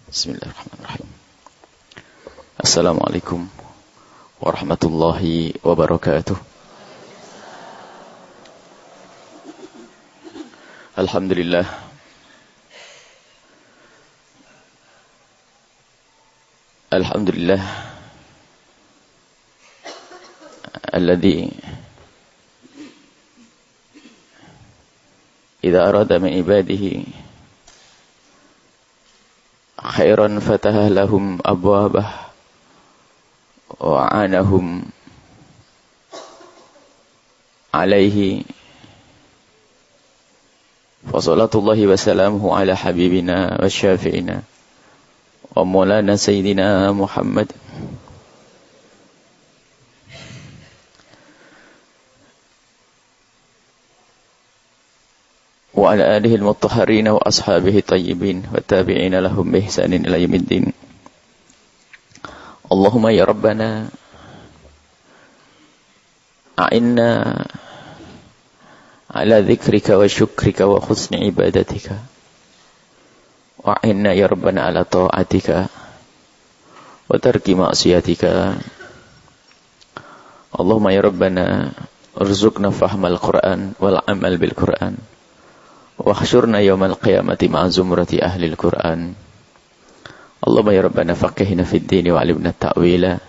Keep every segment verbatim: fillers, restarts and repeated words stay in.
Bismillahirrahmanirrahim. Assalamualaikum warahmatullahi wabarakatuh. Alhamdulillah. Alhamdulillah. Alladhi idza arada min ibadihi khairan fataha lahum abwabah wa anahum alaihi fa salatullahi wa salamuhu ala habibina wa syafi'ina wa maulana sayyidina Muhammad wa ala alihi al-mutahharin wa ashabihi tayyibin wa tabi'ina lahum bi ihsanin ila yaumiddin. Allahumma ya rabbana a'inna ala dzikrika wa syukrika wa husni ibadatika wa a'inna ya rabbana ala ta'atika wa tarki ma'siyatika. Allahumma ya rabbana urzuqna fahmal Qur'an wal amal bil Qur'an wa khsyurna yawmal qiyamati ma'a zumrati ahlil Qur'an. Allahumma ya rabbana faqihna fid din wa 'allimna ta'wila.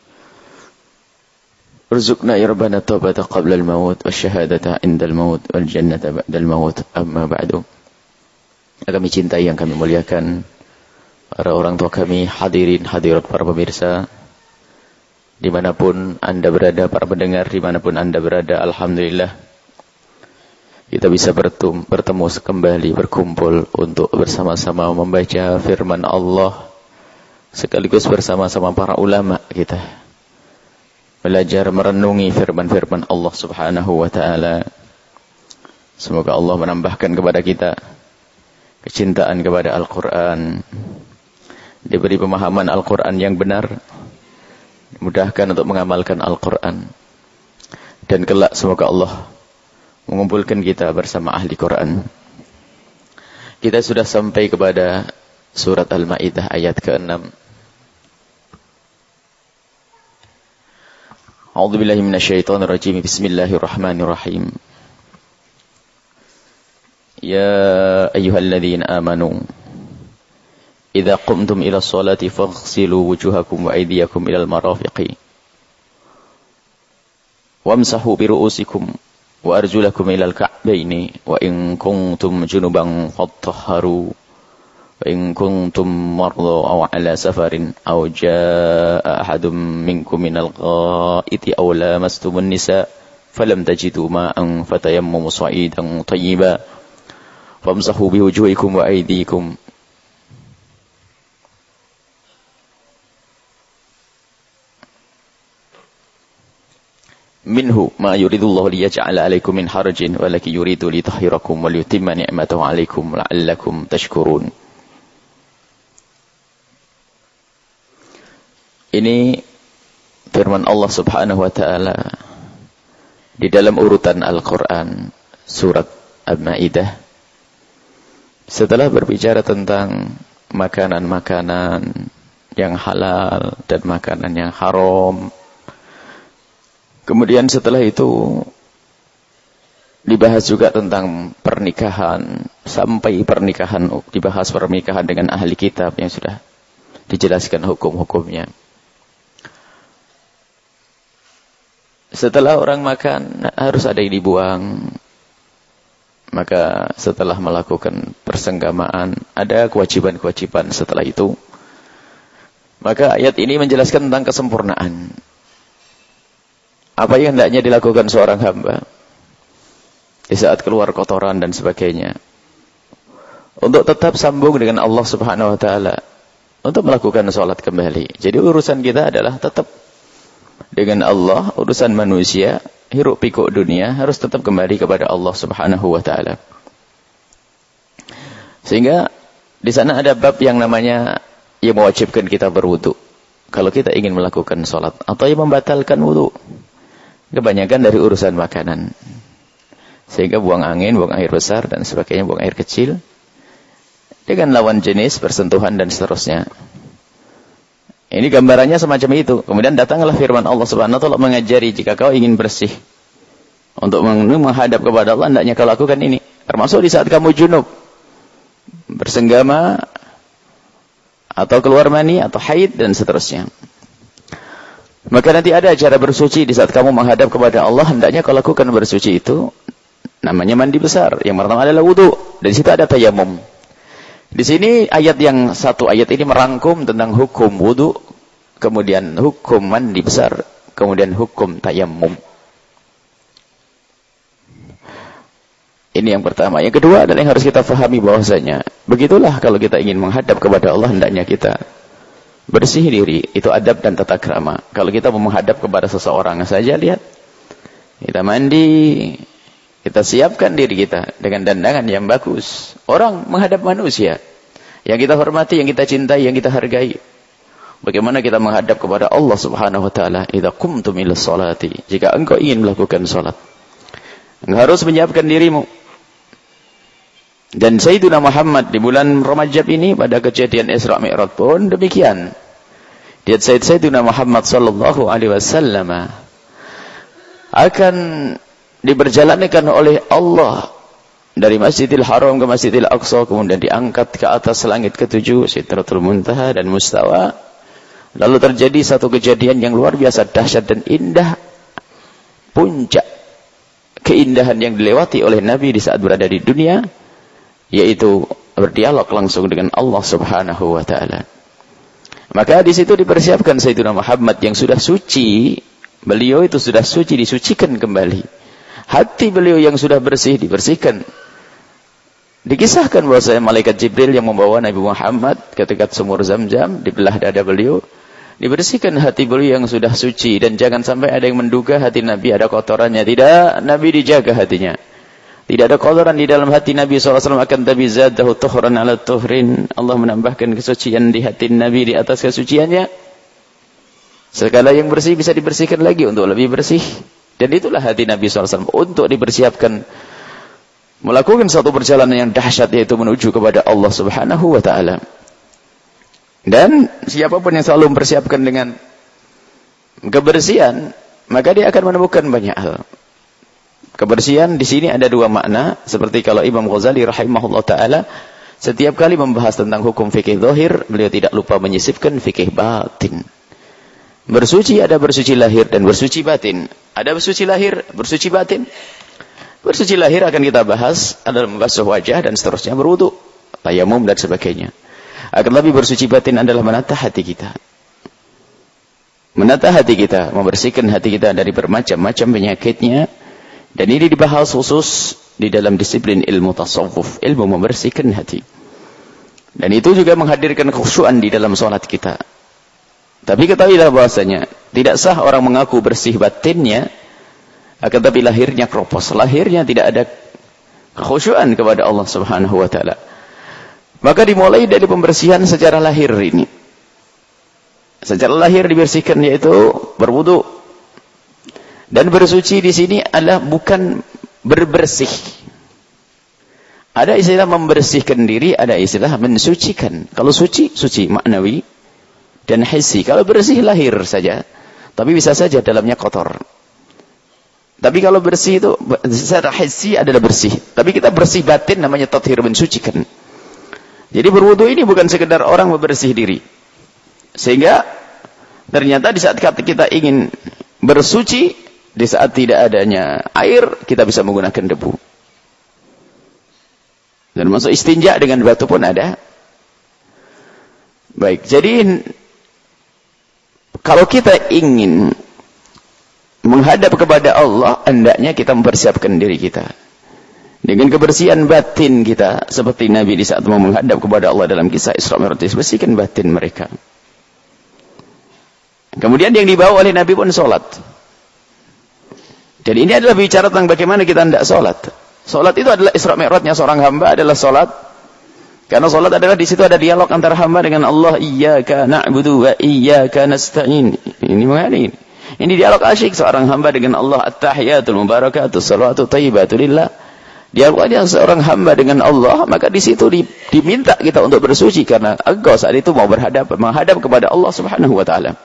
Urzuqna ya rabbana taubata qabla al-maut wasyahadata 'inda al-maut wal jannata ba'da al-maut. Amma ba'du. Kami cintai yang kami muliakan, para orang tua kami, hadirin hadirat para pemirsa dimanapun Anda berada, para pendengar dimanapun Anda berada, alhamdulillah kita bisa bertemu, bertemu kembali, berkumpul untuk bersama-sama membaca firman Allah, sekaligus bersama-sama para ulama kita belajar merenungi firman-firman Allah Subhanahu wa ta'ala. Semoga Allah menambahkan kepada kita kecintaan kepada Al-Quran, diberi pemahaman Al-Quran yang benar, dimudahkan untuk mengamalkan Al-Quran, dan kelak semoga Allah mengumpulkan kita bersama ahli Quran. Kita sudah sampai kepada surat Al-Maidah ayat keenam. A'udzubillahi minasyaitonir rajim. Bismillahirrahmanirrahim. Ya ayyuhalladzina amanu idza qumtum ila sholati faghsilu wujuhakum wa aydiyakum ilal marafiqi wamsahu bi ru'usikum wa arjulakum ilal ka'baini wa in kuntum junuban fattahharu wa in kuntum marda aw ala safarin aw jaa ahadun minkum minal gha'iti aw lamastumun nisa falam tajidu ma'an fatayammamu sa'idan tayyiban famsahu biwujuhikum wa aydikum minhu ma yuridullahu liyaj'ala 'alaikum min harajin walakin yuridu litahhirakum wa liyutimma ni'matahu 'alaikum la'allakum tashkurun. Ini firman Allah Subhanahu wa ta'ala di dalam urutan Al-Qur'an surat Al-Maidah. Setelah berbicara tentang makanan-makanan yang halal dan makanan yang haram, kemudian setelah itu dibahas juga tentang pernikahan, sampai pernikahan dibahas pernikahan dengan ahli kitab yang sudah dijelaskan hukum-hukumnya. Setelah orang makan harus ada yang dibuang. Maka setelah melakukan persenggamaan ada kewajiban-kewajiban setelah itu. Maka ayat ini menjelaskan tentang kesempurnaan. Apa yang hendaknya dilakukan seorang hamba di saat keluar kotoran dan sebagainya, untuk tetap sambung dengan Allah Subhanahu wa ta'ala, untuk melakukan sholat kembali. Jadi urusan kita adalah tetap dengan Allah, urusan manusia, hiruk pikuk dunia, harus tetap kembali kepada Allah Subhanahu wa ta'ala. Sehingga di sana ada bab yang namanya yang mewajibkan kita berwudu kalau kita ingin melakukan sholat, atau yang membatalkan wudu. Kebanyakan dari urusan makanan. Sehingga buang angin, buang air besar dan sebagainya, buang air kecil. dengan lawan jenis, bersentuhan dan seterusnya. Ini gambarannya semacam itu. Kemudian datanglah firman Allah Subhanahu wa taala mengajari jika kau ingin bersih untuk menghadap kepada Allah, hendaknya kau lakukan ini. Termasuk di saat kamu junub, bersenggama atau keluar mani atau haid dan seterusnya. Maka nanti ada cara bersuci di saat kamu menghadap kepada Allah, hendaknya kau lakukan bersuci itu. Namanya mandi besar. Yang pertama adalah wudu. Dan di situ ada tayamum. Di sini ayat yang satu ayat ini merangkum tentang hukum wudu, kemudian hukum mandi besar, kemudian hukum tayamum. Ini yang pertama. Yang kedua adalah yang harus kita fahami bahwasanya begitulah kalau kita ingin menghadap kepada Allah, hendaknya kita bersih diri. Itu adab dan tata krama. Kalau kita mau menghadap kepada seseorang saja, lihat, kita mandi, kita siapkan diri kita dengan dandangan yang bagus. Orang menghadap manusia yang kita hormati, yang kita cintai, yang kita hargai. Bagaimana kita menghadap kepada Allah Subhanahu wa taala? Idza qumtum ilas salati, jika engkau ingin melakukan salat, engkau harus menyiapkan dirimu. Dan Sayyidina Muhammad di bulan Rajab ini pada kejadian Isra Mi'raj pun demikian. Lihat Sayyidina Muhammad sallallahu alaihi wasallam akan diperjalankan oleh Allah dari Masjidil Haram ke Masjidil Aqsa, kemudian diangkat ke atas langit ketujuh, Sidratul Muntaha dan Mustawa. Lalu terjadi satu kejadian yang luar biasa dahsyat dan indah, puncak keindahan yang dilewati oleh Nabi di saat berada di dunia, yaitu berdialog langsung dengan Allah Subhanahu wa taala. Maka di situ dipersiapkan Sayyidina Muhammad yang sudah suci, beliau itu sudah suci, disucikan kembali. Hati beliau yang sudah bersih dibersihkan. Dikisahkan bahwasanya malaikat Jibril yang membawa Nabi Muhammad ketika sumur Zam-Zam dibelah dada beliau, dibersihkan hati beliau yang sudah suci. Dan jangan sampai ada yang menduga hati Nabi ada kotorannya. Tidak, Nabi dijaga hatinya. Tidak ada kotoran di dalam hati Nabi shallallahu alaihi wasallam, akan tapi zadahu tuhran ala tuhrin. Allah menambahkan kesucian di hati Nabi di atas kesuciannya. Segala yang bersih bisa dibersihkan lagi untuk lebih bersih. Dan itulah hati Nabi shallallahu alaihi wasallam untuk dipersiapkan melakukan satu perjalanan yang dahsyat, yaitu menuju kepada Allah Subhanahu wa taala. Dan siapapun yang selalu mempersiapkan dengan kebersihan, maka dia akan menemukan banyak hal. Kebersihan di sini ada dua makna, seperti kalau Imam Ghazali rahimahullah taala setiap kali membahas tentang hukum fikih zahir, beliau tidak lupa menyisipkan fikih batin. Bersuci ada bersuci lahir dan bersuci batin. Ada bersuci lahir, bersuci batin. Bersuci lahir akan kita bahas adalah membasuh wajah dan seterusnya, berwudu, tayamum dan sebagainya. Akan lebih bersuci batin adalah menata hati kita. Menata hati kita, membersihkan hati kita dari bermacam-macam penyakitnya. Dan ini dibahas khusus di dalam disiplin ilmu tasawuf, ilmu membersihkan hati. Dan itu juga menghadirkan khusyuan di dalam sholat kita. Tapi ketahuilah bahwasanya tidak sah orang mengaku bersih batinnya, akan tapi lahirnya kropos, lahirnya tidak ada kekhusyuan kepada Allah Subhanahu wa taala. Maka dimulai dari pembersihan secara lahir ini. Secara lahir dibersihkan, yaitu berwudu. Dan bersuci di sini adalah bukan berbersih. Ada istilah membersihkan diri, ada istilah mensucikan. Kalau suci, suci maknawi dan hissi. Kalau bersih lahir saja, tapi bisa saja dalamnya kotor. Tapi kalau bersih itu secara hissi adalah bersih. Tapi kita bersih batin namanya tathhir, mensucikan. Jadi berwudu ini bukan sekedar orang membersih diri. Sehingga ternyata di saat kita ingin bersuci, di saat tidak adanya air, kita bisa menggunakan debu. Dan masuk istinja dengan batu pun ada. Baik, jadi kalau kita ingin menghadap kepada Allah, hendaknya kita mempersiapkan diri kita dengan kebersihan batin kita, seperti Nabi di saat mau menghadap kepada Allah dalam kisah Isra Mi'raj, bersihkan batin mereka. Kemudian yang dibawa oleh Nabi pun sholat. Dan ini adalah bicara tentang bagaimana kita hendak sholat. Sholat itu adalah Isra Mi'rajnya seorang hamba adalah sholat. Karena sholat adalah di situ ada dialog antara hamba dengan Allah. Iyyaka na'budu wa iyyaka nasta'in. Ini mengenai ini. Ini dialog asyik seorang hamba dengan Allah. At-tahiyatul mubarakatuh salawatu thayyibatu lillah. Dia dia seorang hamba dengan Allah, maka di situ di, diminta kita untuk bersuci karena engkau saat itu mau berhadap menghadap kepada Allah Subhanahu wa taala.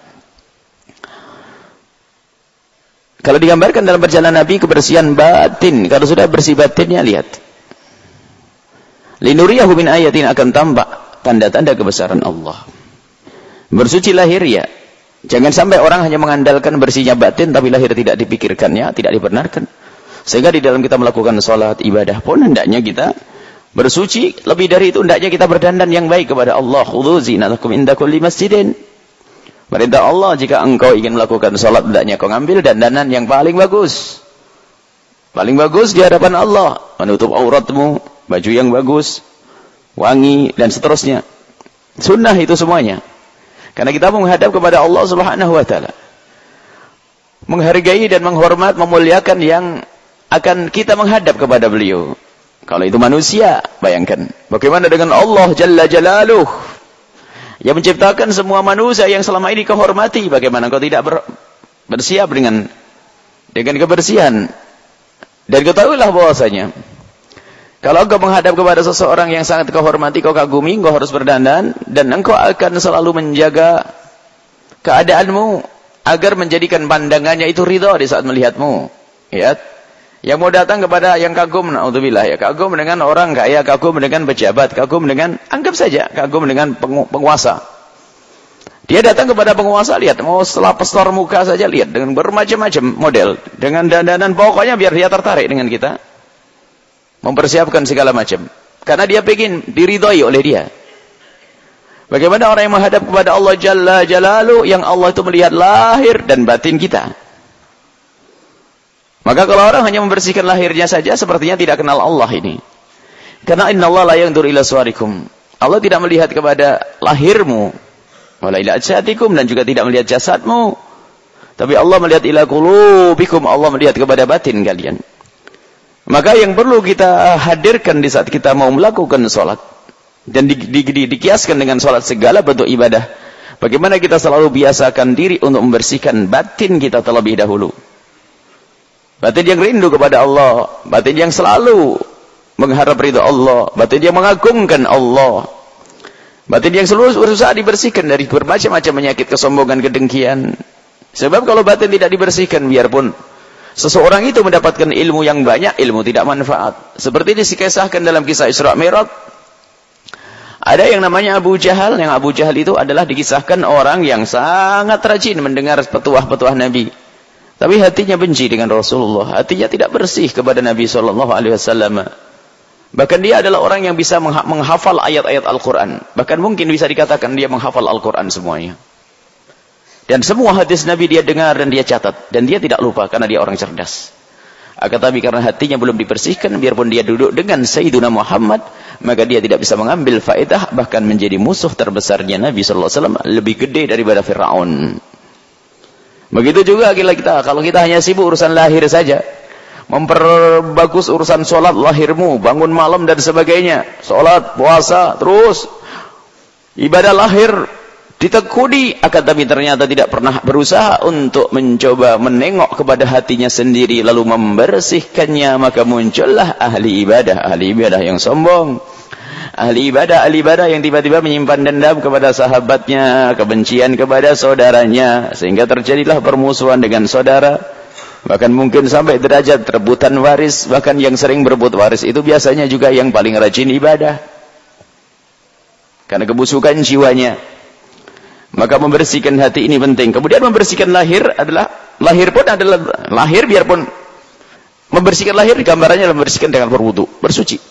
Kalau digambarkan dalam perjalanan Nabi kebersihan batin, kalau sudah bersih batinnya lihat. Linuriyahu min ayatin, akan tampak tanda-tanda kebesaran Allah. Bersuci lahir ya. Jangan sampai orang hanya mengandalkan bersihnya batin tapi lahir tidak dipikirkannya, tidak dibenarkan. Sehingga di dalam kita melakukan sholat, ibadah pun hendaknya kita bersuci. Lebih dari itu hendaknya kita berdandan yang baik kepada Allah. Khudhu zinatakum inda kulli masjidin. Perintah Allah, jika engkau ingin melakukan sholat, hendaknya kau ambil dandanan yang paling bagus. Paling bagus di hadapan Allah. Menutup auratmu, baju yang bagus, wangi, dan seterusnya. Sunnah itu semuanya. Karena kita menghadap kepada Allah Subhanahu wa taala. Menghargai dan menghormat, memuliakan yang akan kita menghadap kepada beliau. Kalau itu manusia, bayangkan. Bagaimana dengan Allah Jalla Jalaluh, yang menciptakan semua manusia yang selama ini kau hormati. Bagaimana kau tidak ber, bersiap dengan dengan kebersihan. Dan ketahuilah bahwasanya, kalau engkau menghadap kepada seseorang yang sangat kau hormati, kau kagumi, engkau harus berdandan. Dan engkau akan selalu menjaga keadaanmu agar menjadikan pandangannya itu ridha di saat melihatmu. Ya. Yang mau datang kepada yang kagum, naudzubillah ya, kagum dengan orang kaya, kagum dengan pejabat, kagum dengan, anggap saja, kagum dengan penguasa. Dia datang kepada penguasa, lihat, mau setelah pestor muka saja, lihat, dengan bermacam-macam model, dengan dandanan, pokoknya biar dia tertarik dengan kita. Mempersiapkan segala macam. Karena dia ingin diridhai oleh dia. Bagaimana orang yang menghadap kepada Allah Jalla Jalaluh, yang Allah itu melihat lahir dan batin kita. Maka kalau orang hanya membersihkan lahirnya saja, sepertinya tidak kenal Allah ini. Karena innallaha la yanzuru ila suwarikum. Allah tidak melihat kepada lahirmu, wala ila ajsadikum, dan juga tidak melihat jasadmu. Tapi Allah melihat ila qulubikum, Allah melihat kepada batin kalian. Maka yang perlu kita hadirkan di saat kita mau melakukan sholat, dan di, di, di, dikiaskan dengan sholat segala bentuk ibadah, bagaimana kita selalu biasakan diri untuk membersihkan batin kita terlebih dahulu. Batin yang rindu kepada Allah, batin yang selalu mengharap ridha Allah, batin yang mengagungkan Allah, batin yang selalu berusaha dibersihkan dari bermacam-macam penyakit kesombongan, kedengkian. Sebab kalau batin tidak dibersihkan, biarpun seseorang itu mendapatkan ilmu yang banyak, ilmu tidak manfaat. Seperti dikisahkan dalam kisah Isra Mi'raj. Ada yang namanya Abu Jahal. Yang Abu Jahal itu adalah dikisahkan orang yang sangat rajin mendengar petuah-petuah Nabi. Tapi hatinya benci dengan Rasulullah. Hatinya tidak bersih kepada Nabi shallallahu alaihi wasallam. Bahkan dia adalah orang yang bisa menghafal ayat-ayat Al-Quran. Bahkan mungkin bisa dikatakan dia menghafal Al-Quran semuanya. Dan semua hadis Nabi dia dengar dan dia catat. Dan dia tidak lupa karena dia orang cerdas. Akan tapi karena hatinya belum dibersihkan, biarpun dia duduk dengan Sayyiduna Muhammad, maka dia tidak bisa mengambil faedah, bahkan menjadi musuh terbesarnya Nabi shallallahu alaihi wasallam, lebih gede daripada Fir'aun. Begitu juga kita, kalau kita hanya sibuk urusan lahir saja, memperbagus urusan sholat lahirmu, bangun malam dan sebagainya, sholat, puasa, terus ibadah lahir ditekuni, akan tapi ternyata tidak pernah berusaha untuk mencoba menengok kepada hatinya sendiri lalu membersihkannya, maka muncullah ahli ibadah, ahli ibadah yang sombong, ahli ibadah, ahli ibadah yang tiba-tiba menyimpan dendam kepada sahabatnya, kebencian kepada saudaranya, sehingga terjadilah permusuhan dengan saudara, bahkan mungkin sampai derajat rebutan waris. Bahkan yang sering berebut waris itu biasanya juga yang paling rajin ibadah, karena kebusukan jiwanya. Maka membersihkan hati ini penting. Kemudian membersihkan lahir adalah, lahir pun adalah, lahir biarpun membersihkan lahir, gambarannya membersihkan dengan berwudu, bersuci.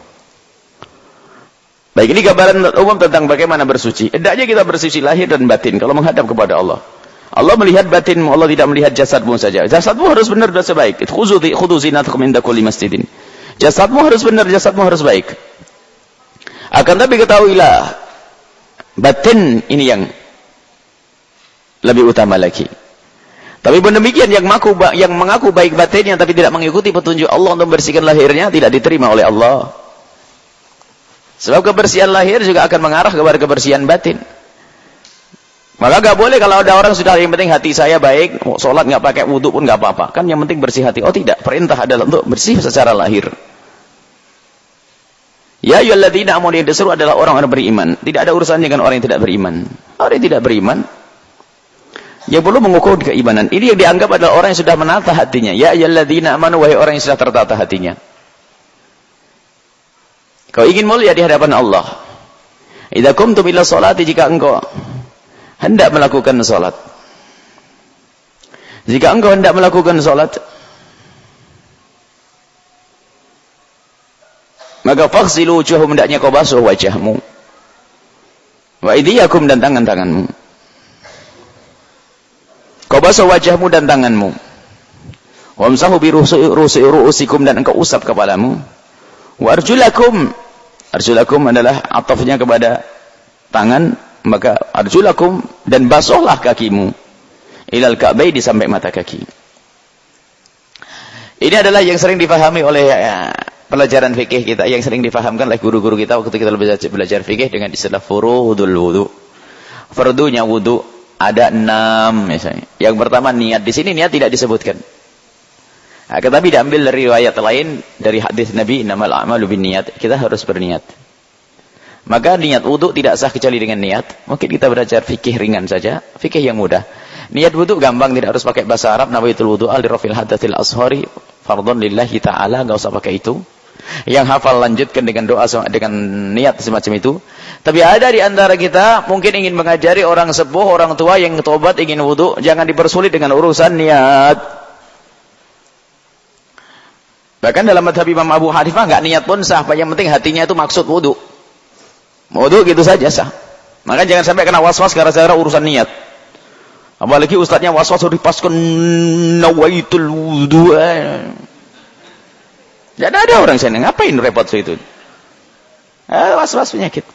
Baik, ini gambaran umum tentang bagaimana bersuci. Hendaknya kita bersuci lahir dan batin kalau menghadap kepada Allah. Allah melihat batinmu, Allah tidak melihat jasadmu saja. Jasadmu harus benar dan sebaik. Khudhu zinatakum inda kulli masjidin. Jasadmu harus benar, jasadmu harus baik. Akan tapi ketahuilah, batin ini yang lebih utama lagi. Tapi pun demikian, yang mengaku, yang mengaku baik batinnya tapi tidak mengikuti petunjuk Allah untuk membersihkan lahirnya, tidak diterima oleh Allah. Sebab kebersihan lahir juga akan mengarah kepada kebersihan batin. Maka gak boleh kalau ada orang sudah yang penting hati saya baik, sholat gak pakai wudhu pun gak apa-apa. Kan yang penting bersih hati. Oh tidak, perintah adalah untuk bersih secara lahir. Ya ayyuhalladzina amanu yang disuruh adalah orang-orang beriman. Tidak ada urusannya dengan orang yang tidak beriman. Orang yang tidak beriman yang perlu mengukur keimanan. Ini yang dianggap adalah orang yang sudah menata hatinya. Ya ayyuhalladzina amanu wahai orang yang sudah tertata hatinya. Kau ingin mulia di hadapan Allah. Idza qumtum ila sholati, jika engkau hendak melakukan salat. Jika engkau hendak melakukan salat, maka faghsilu wujuhakum, hendaknya kau basuh wajahmu. Wa aydiyakum, dan tangan-tanganmu. Kau basuh wajahmu dan tanganmu. Wamsahu bi ru'usikum, dan engkau usap kepalamu. Wa arjulakum, arjulakum adalah atafnya kepada tangan, maka arjulakum, dan basuhlah kakimu. Ilal ka'baini, sampai mata kaki. Ini adalah yang sering difahami oleh ya, pelajaran fikih kita, yang sering difahamkan oleh guru-guru kita waktu kita belajar, belajar fikih dengan istilah furudul wudu. Fardunya wudu ada enam misalnya. Yang pertama niat. Di sini niat tidak disebutkan. Nah, tetapi diambil dari riwayat lain dari hadis Nabi, innamal a'malu binniyat. Kita harus berniat. Maka niat wudu tidak sah kecuali dengan niat. Mungkin kita belajar fikih ringan saja, fikih yang mudah. Niat wudu gampang, tidak harus pakai bahasa Arab. Nawaitul wudu'a li raf'il hadatsil ashari fardhon lillahi ta'ala, enggak usah pakai itu. Yang hafal lanjutkan dengan doa dengan niat semacam itu. Tapi ada di antara kita mungkin ingin mengajari orang sepuh, orang tua yang tobat ingin wudu, jangan dipersulit dengan urusan niat. Bahkan dalam mazhab Imam Abu Hanifah enggak niat pun sah, yang penting hatinya itu maksud wudu. Wudu gitu saja sah. Maka jangan sampai kena was-was gara-gara urusan niat. Apalagi ustadznya was-was dipaskan nawaitul wudu. Jadi ada orang sana, ngapain repot itu? Ah, was-was penyakit.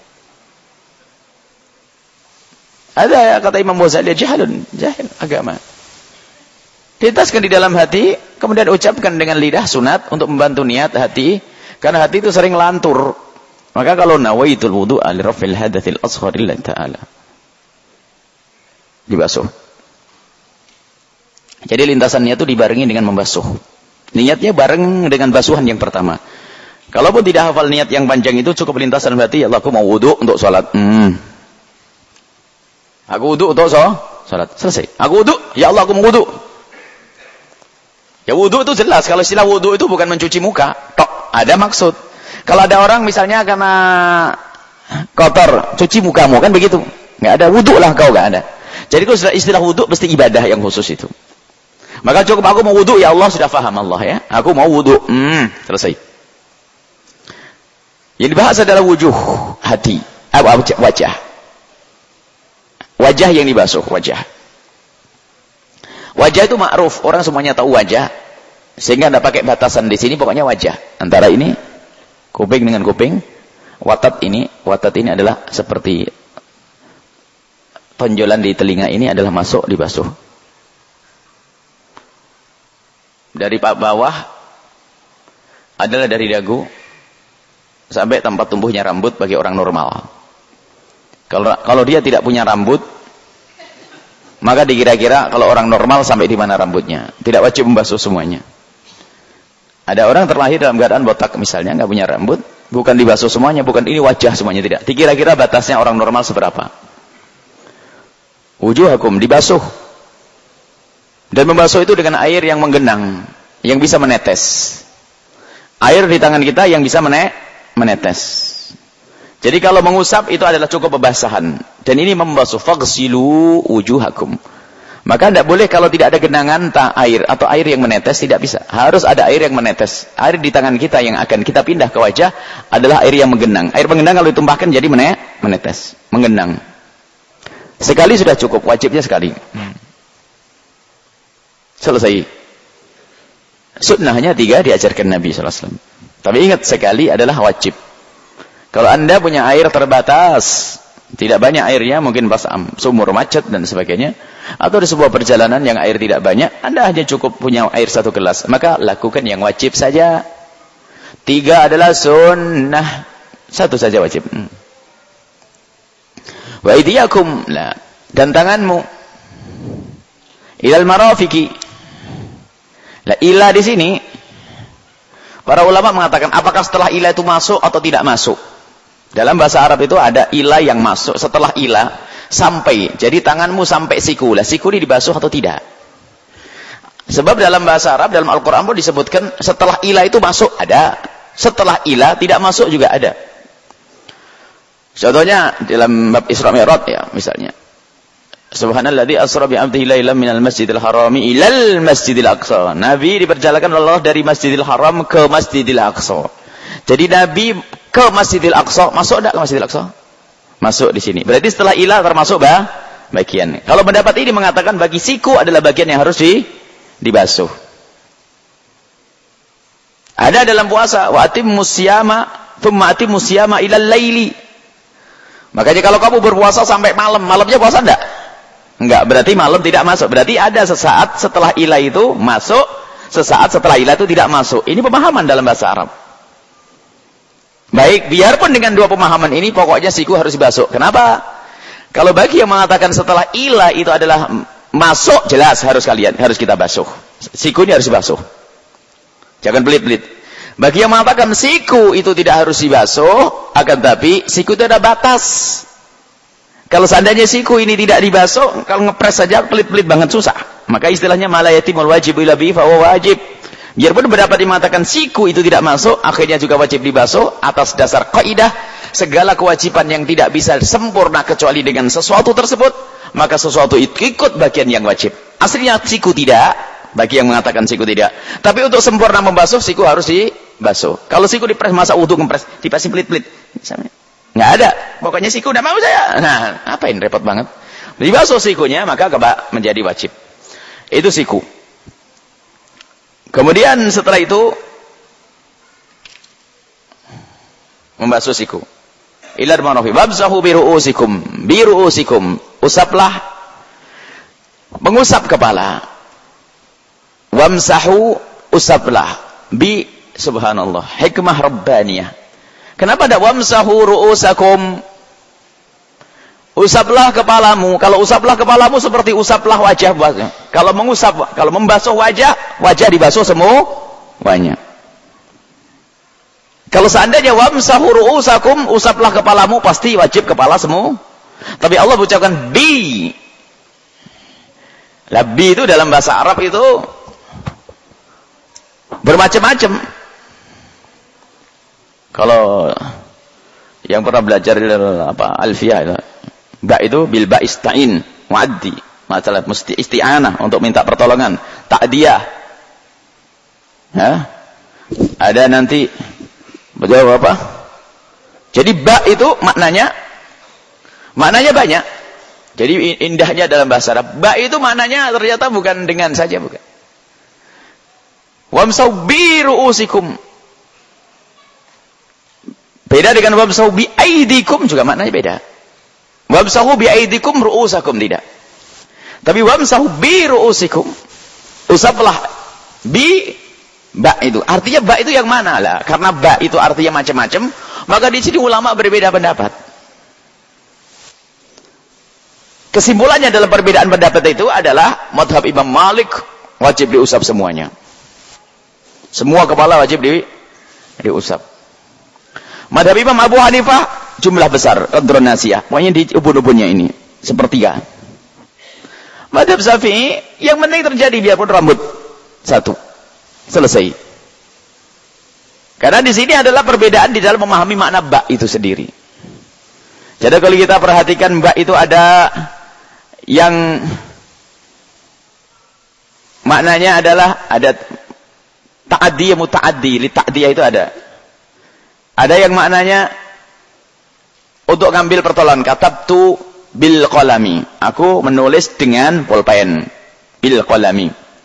Ada kata Imam Ghazali, jahilun, jahil agama. Ditaskan di dalam hati, kemudian ucapkan dengan lidah sunat untuk membantu niat hati, karena hati itu sering lantur. Maka kalau nawaitul wudu'a li raf'il hadatsil ashghar lillahi ta'ala, dibasuh. Jadi lintasan niat itu dibarengi dengan membasuh. Niatnya bareng dengan basuhan yang pertama. Kalaupun tidak hafal niat yang panjang itu, cukup lintasan berarti, ya Allah, aku mau wudu untuk sholat. Hmm. Aku wudu untuk sholat. Selesai. Aku wudu, ya Allah, aku mau wudu. Ya wudu itu jelas. Kalau istilah wudu itu bukan mencuci muka. Tok, ada maksud. Kalau ada orang misalnya karena kotor, cuci mukamu, kan begitu. Nggak ada wudu lah kau, nggak ada. Jadi kalau istilah, istilah wudu pasti ibadah yang khusus itu. Maka cukup aku mau wudu, ya Allah, sudah faham Allah ya. Aku mau wudu. Hmm, selesai. Yang dibahas adalah wujuh, hati, wajah. Wajah yang dibasuh, wajah. Wajah itu ma'ruf, orang semuanya tahu wajah. Sehingga tidak pakai batasan di sini, pokoknya wajah. Antara ini, kuping dengan kuping. Watat ini, watat ini adalah seperti tonjolan di telinga ini adalah masuk dibasuh. Dari bawah adalah dari dagu sampai tempat tumbuhnya rambut bagi orang normal. Kalau kalau dia tidak punya rambut, maka dikira-kira kalau orang normal sampai di mana rambutnya. Tidak wajib membasuh semuanya. Ada orang terlahir dalam keadaan botak misalnya, nggak punya rambut, bukan dibasuh semuanya, bukan ini wajah semuanya, tidak. Dikira-kira batasnya orang normal seberapa. Wujuhakum, dibasuh. Dan membasuh itu dengan air yang menggenang, yang bisa menetes. Air di tangan kita yang bisa menetes. Jadi kalau mengusap itu adalah cukup pembasahan. Dan ini membasuh. Faghsilu wujuhakum. Maka tidak boleh kalau tidak ada genangan air atau air yang menetes, tidak bisa. Harus ada air yang menetes. Air di tangan kita yang akan kita pindah ke wajah adalah air yang menggenang. Air menggenang kalau ditumpahkan jadi menetes, menggenang. Sekali sudah cukup, wajibnya sekali. Hmm. Selesai. Sunnahnya tiga diajarkan Nabi sallallahu alaihi wasallam. Tapi ingat, sekali adalah wajib. Kalau anda punya air terbatas, tidak banyak airnya, mungkin pas sumur macet dan sebagainya, atau di sebuah perjalanan yang air tidak banyak, anda hanya cukup punya air satu gelas, maka lakukan yang wajib saja. Tiga adalah sunnah, satu saja wajib. Wa aydiyakum, dan tanganmu ilal marafiqi. Lah ila di sini Para ulama mengatakan apakah setelah ila itu masuk atau tidak masuk. Dalam bahasa Arab itu ada ila yang masuk setelah ila sampai. Jadi tanganmu sampai siku. Lah siku ini dibasuh atau tidak? Sebab dalam bahasa Arab, dalam Al-Quran pun disebutkan setelah ila itu masuk ada. Setelah ila tidak masuk juga ada. Contohnya dalam bab Isra Mi'raj ya, misalnya. Subhanalladzi asra bi 'abdihi lailan minal masjidil harami ilal masjidil aqsa. Nabi diperjalankan oleh Allah dari Masjidil Haram ke Masjidil Aqsa. Jadi Nabi ke Masjidil Aqsa, masuk enggak ke Masjidil Aqsa? Masuk di sini. Berarti setelah ila termasuk bah, bagian. Kalau pendapat ini mengatakan bagi siku adalah bagian yang harus di, dibasuh. Ada dalam puasa, wa atimmus siyama thumma atimmus siyama ilal laili. Makanya kalau kamu berpuasa sampai malam, malamnya puasa enggak? Enggak, berarti malam tidak masuk. Berarti ada sesaat setelah ila itu masuk, sesaat setelah ila itu tidak masuk. Ini pemahaman dalam bahasa Arab. Baik, biarpun dengan dua pemahaman ini, pokoknya siku harus dibasuh. Kenapa? Kalau bagi yang mengatakan setelah ila itu adalah masuk, jelas harus kalian, harus kita basuh. Sikunya harus dibasuh. Jangan pelit-pelit. Bagi yang mengatakan siku itu tidak harus dibasuh, akan tapi siku itu ada batas. Kalau seandainya siku ini tidak dibasuh, kalau ngepres saja pelit-pelit banget susah. Maka istilahnya malayatimul wajib ila bi fa wajib. Biarpun pendapat yang mengatakan siku itu tidak masuk, akhirnya juga wajib dibasuh atas dasar kaidah segala kewajiban yang tidak bisa sempurna kecuali dengan sesuatu tersebut, maka sesuatu itu ikut bagian yang wajib. Aslinya siku tidak, bagi yang mengatakan siku tidak. Tapi untuk sempurna membasuh, siku harus dibasuh. Kalau siku dipres, masa wudhu ngepres, dipasi pelit-pelit. Nggak ada. Pokoknya siku udah mau saya. Nah, apain repot banget. Dibasuh sikunya, maka kebak menjadi wajib. Itu siku. Kemudian setelah itu, membasuh siku. Ilar manofi. Wabsahu biru'usikum. Biru'usikum. Usaplah. Mengusap kepala. Wamsahu usaplah bi subhanallah hikmah rabbaniyah. Kenapa ada wamsahu ru'usakum? Usaplah kepalamu. Kalau usaplah kepalamu seperti usaplah wajah. Kalau mengusap, kalau membasuh wajah, wajah dibasuh semuanya. Kalau seandainya wamsahu ru'usakum, usaplah kepalamu, pasti wajib kepala semua. Tapi Allah ucapkan bi. Lah bi itu dalam bahasa Arab itu bermacam-macam. Kalau yang pernah belajar apa alfiyah itu, ba itu bil ba istain muaddi, masalah mesti isti'anah untuk minta pertolongan, ta'diyah. Ya. Ada nanti betul apa? Jadi ba itu maknanya maknanya banyak. Jadi indahnya dalam bahasa Arab, ba itu maknanya ternyata bukan dengan saja, bukan. Wamsahu bi ru'usikum. Beda dengan wamsahu bi aidikum, juga maknanya beda. Wamsahu bi aidikum ru'usakum tidak. Tapi wamsahu bi ru'usikum. Usaplah bi ba itu. Artinya ba itu yang mana lah? Karena ba itu artinya macam-macam, maka di sini ulama berbeda pendapat. Kesimpulannya dalam perbedaan pendapat itu adalah madhab Imam Malik wajib diusap semuanya. Semua kepala wajib di, diusap. Madhab Imam Abu Hanifah jumlah besar, qadrun nasiyah. Pokoknya di ubun-ubunnya ini sepertiga. Madhab Syafi'i yang penting terjadi biarpun rambut satu. Selesai. Karena di sini adalah perbedaan di dalam memahami makna ba itu sendiri. Jadi kalau kita perhatikan ba itu ada yang maknanya adalah ada ta'addi, muta'addi, li ta'diyah itu ada. Ada yang maknanya untuk ngambil pertolongan, katabtu bil qalami. Aku menulis dengan pulpen. Bil qalami.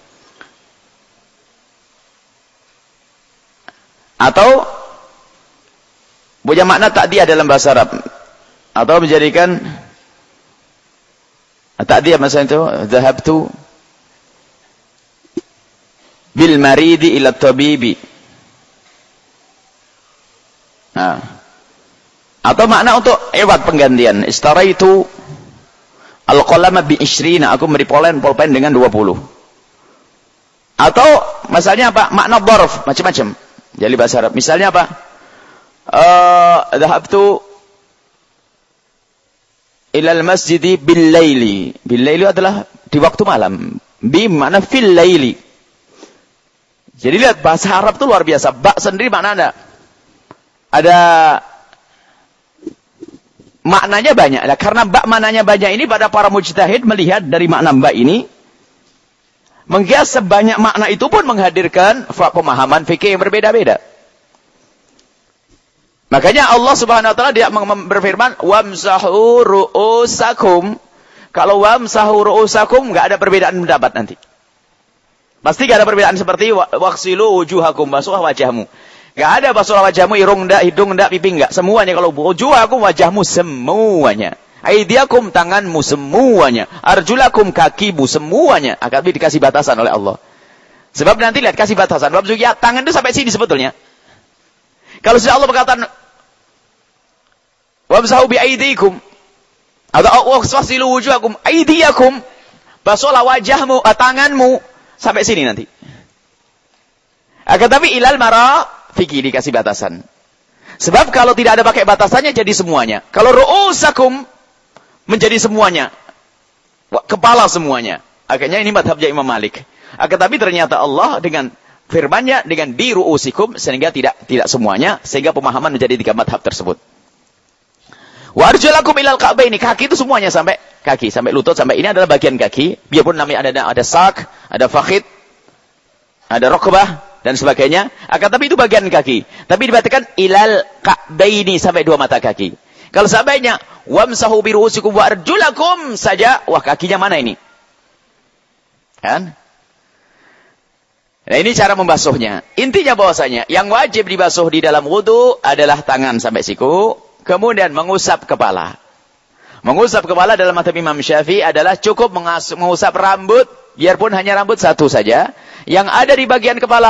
Atau punya makna ta'diyah dalam bahasa Arab. Atau menjadikan ta'diyah misalnya itu dhahabtu bil maridi ila tabibi. Nah. Atau makna untuk iwat penggantian, istaraitu al-qalama bi ishrina, aku memberi polen pulpen dengan dua puluh. Atau misalnya apa? Makna dharf, macam-macam. Jadi bahasa Arab. Misalnya apa? Uh, dhahabtu ilal masjidi bil laili. Bil laili adalah di waktu malam. Bi mana fil laili. Jadi lihat bahasa Arab itu luar biasa. Ba sendiri makna ada. Ada maknanya banyak. Nah, karena ba maknanya banyak ini pada para mujtahid melihat dari makna ba ini. Mengkias sebanyak makna itu pun menghadirkan pemahaman fikih yang berbeda-beda. Makanya Allah Subhanahu wa taala dia berfirman, "Wamsahu ru'usakum." Kalau wamsahu ru'usakum enggak ada perbedaan pendapat nanti. Pasti enggak ada perbedaan seperti waghsilu wujuhakum, basuh wajahmu. Enggak ada basuh wajahmu, irung enggak, hidung enggak, pipi enggak. Semuanya kalau wujuhakum wajahmu semuanya. Aidiakum tanganmu semuanya. Arjulakum kakimu semuanya. Akan dikasih batasan oleh Allah. Sebab nanti lihat kasih batasan. Bab ya, tangan itu sampai sini sebetulnya. Kalau sudah Allah berkata wamsahu bi aidikum atau waqsilu wujuhakum aidiakum, basuhlah wajahmu, tanganmu sampai sini nanti. Akan tapi ilal mara fikih dikasih batasan. Sebab kalau tidak ada pakai batasannya jadi semuanya. Kalau ru'usakum menjadi semuanya. Kepala semuanya. Akhirnya ini madhabnya Imam Malik. Akan tapi ternyata Allah dengan firman-Nya dengan bi ru'usikum sehingga tidak tidak semuanya, sehingga pemahaman menjadi tiga madhab tersebut. Wa arjulakum ilal ka'baini, kaki itu semuanya sampai kaki, sampai lutut, sampai ini adalah bagian kaki. Biarpun namanya ada ada sak, ada fakhid, ada rukbah dan sebagainya, akan tapi itu bagian kaki. Tapi dibatalkan ilal ka'baini sampai dua mata kaki. Kalau sebaiknya wamsahu bi ru'usikum wa arjulakum saja, wah kakinya mana ini? Kan? Nah ini cara membasuhnya. Intinya bahwasanya yang wajib dibasuh di dalam wudu adalah tangan sampai siku, kemudian mengusap kepala. Mengusap kepala dalam mazhab Imam Syafi'i adalah cukup mengusap rambut, biarpun hanya rambut satu saja yang ada di bagian kepala.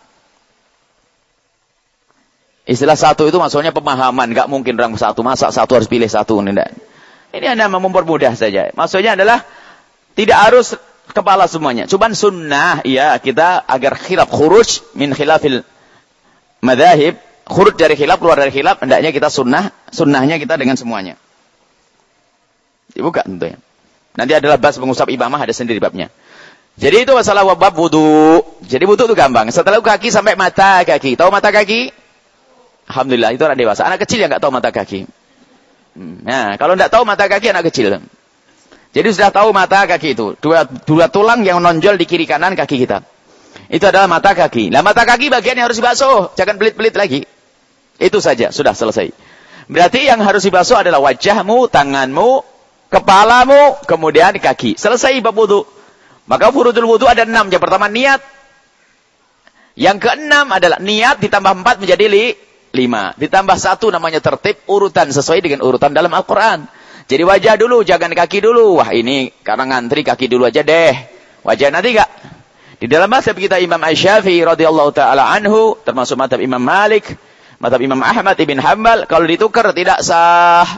Istilah satu itu maksudnya pemahaman, enggak mungkin rambut satu, masa satu harus pilih satu, tidak. Ini Anda mempermudah saja. Maksudnya adalah tidak harus kepala semuanya. Cuman sunnah, ya kita agar khilaf khuruj min khilafil madzahib, khuruj dari khilaf, keluar dari khilaf, hendaknya kita sunnah, sunnahnya kita dengan semuanya. Dibuka tentunya. Nanti adalah bas mengusap ibamah, ada sendiri babnya. Jadi itu masalah bab wudu. Jadi wudu itu gampang. Setelah kaki sampai mata kaki. Tahu mata kaki? Alhamdulillah itu orang dewasa. Anak kecil yang enggak tahu mata kaki. Nah, kalau enggak tahu mata kaki anak kecil. Jadi sudah tahu mata kaki itu. Dua, dua tulang yang menonjol di kiri kanan kaki kita. Itu adalah mata kaki. Nah mata kaki bagian yang harus dibasuh. Jangan pelit-pelit lagi. Itu saja. Sudah selesai. Berarti yang harus dibasuh adalah wajahmu, tanganmu, kepalamu, kemudian kaki. Selesai bab wudu. Maka furudul wudu ada enam. Yang pertama niat. Yang keenam adalah niat ditambah empat menjadi li, lima. Ditambah satu namanya tertib urutan. Sesuai dengan urutan dalam Al-Quran. Jadi wajah dulu, jangan kaki dulu. Wah ini karena ngantri kaki dulu aja deh. Wajah nanti enggak. Di dalam mazhab kita Imam Asy-Syafi'i radhiyallahu taala anhu, termasuk mazhab Imam Malik, mazhab Imam Ahmad ibn Hanbal, kalau ditukar tidak sah.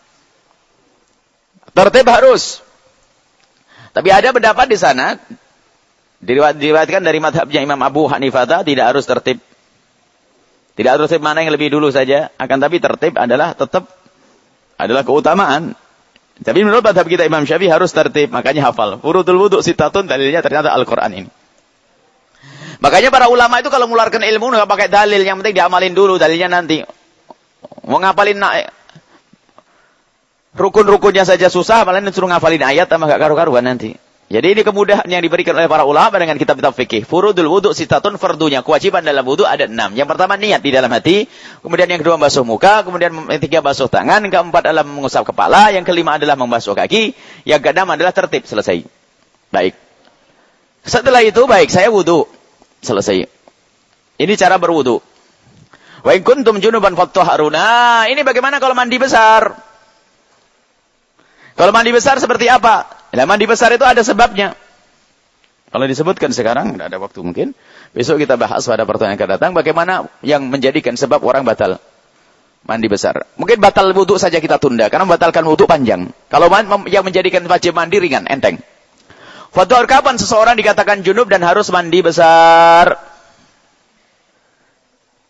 Tertib harus. Tapi ada pendapat di sana diriwayatkan dari mazhabnya Imam Abu Hanifah tidak harus tertib. Tidak harus tertib mana yang lebih dulu saja, akan tapi tertib adalah tetap adalah keutamaan. Tapi menurut mazhab kita Imam Syafi'i harus tertib, makanya hafal. Furudul wudu sitatun, dalilnya ternyata Al-Qur'an ini. Makanya para ulama itu kalau mengeluarkan ilmu enggak pakai dalil, yang penting diamalin dulu, dalilnya nanti. Mau ngapalin rukun-rukunnya saja susah, malah disuruh ngafalin ayat sama enggak karu-karuan nanti. Jadi ini kemudahan yang diberikan oleh para ulama dengan kitab-kitab fikih. Furudul wudu sitatun, fardunya kewajiban dalam wudu ada enam. Yang pertama niat di dalam hati, kemudian yang kedua membasuh muka, kemudian yang ketiga basuh tangan, yang keempat adalah mengusap kepala, yang kelima adalah membasuh kaki, yang keenam adalah tertib. Selesai. Baik. Setelah itu baik, saya wudu. Selesai. Ini cara berwudu. Wa in kuntum junuban fattahharuna. Ini bagaimana kalau mandi besar? Kalau mandi besar seperti apa? Nah, mandi besar itu ada sebabnya. Kalau disebutkan sekarang, tidak ada waktu mungkin. Besok kita bahas pada pertemuan yang akan datang. Bagaimana yang menjadikan sebab orang batal mandi besar. Mungkin batal wudu saja kita tunda. Karena membatalkan wudu panjang. Kalau yang menjadikan wajib mandi ringan, enteng. Fadhar kapan seseorang dikatakan junub dan harus mandi besar?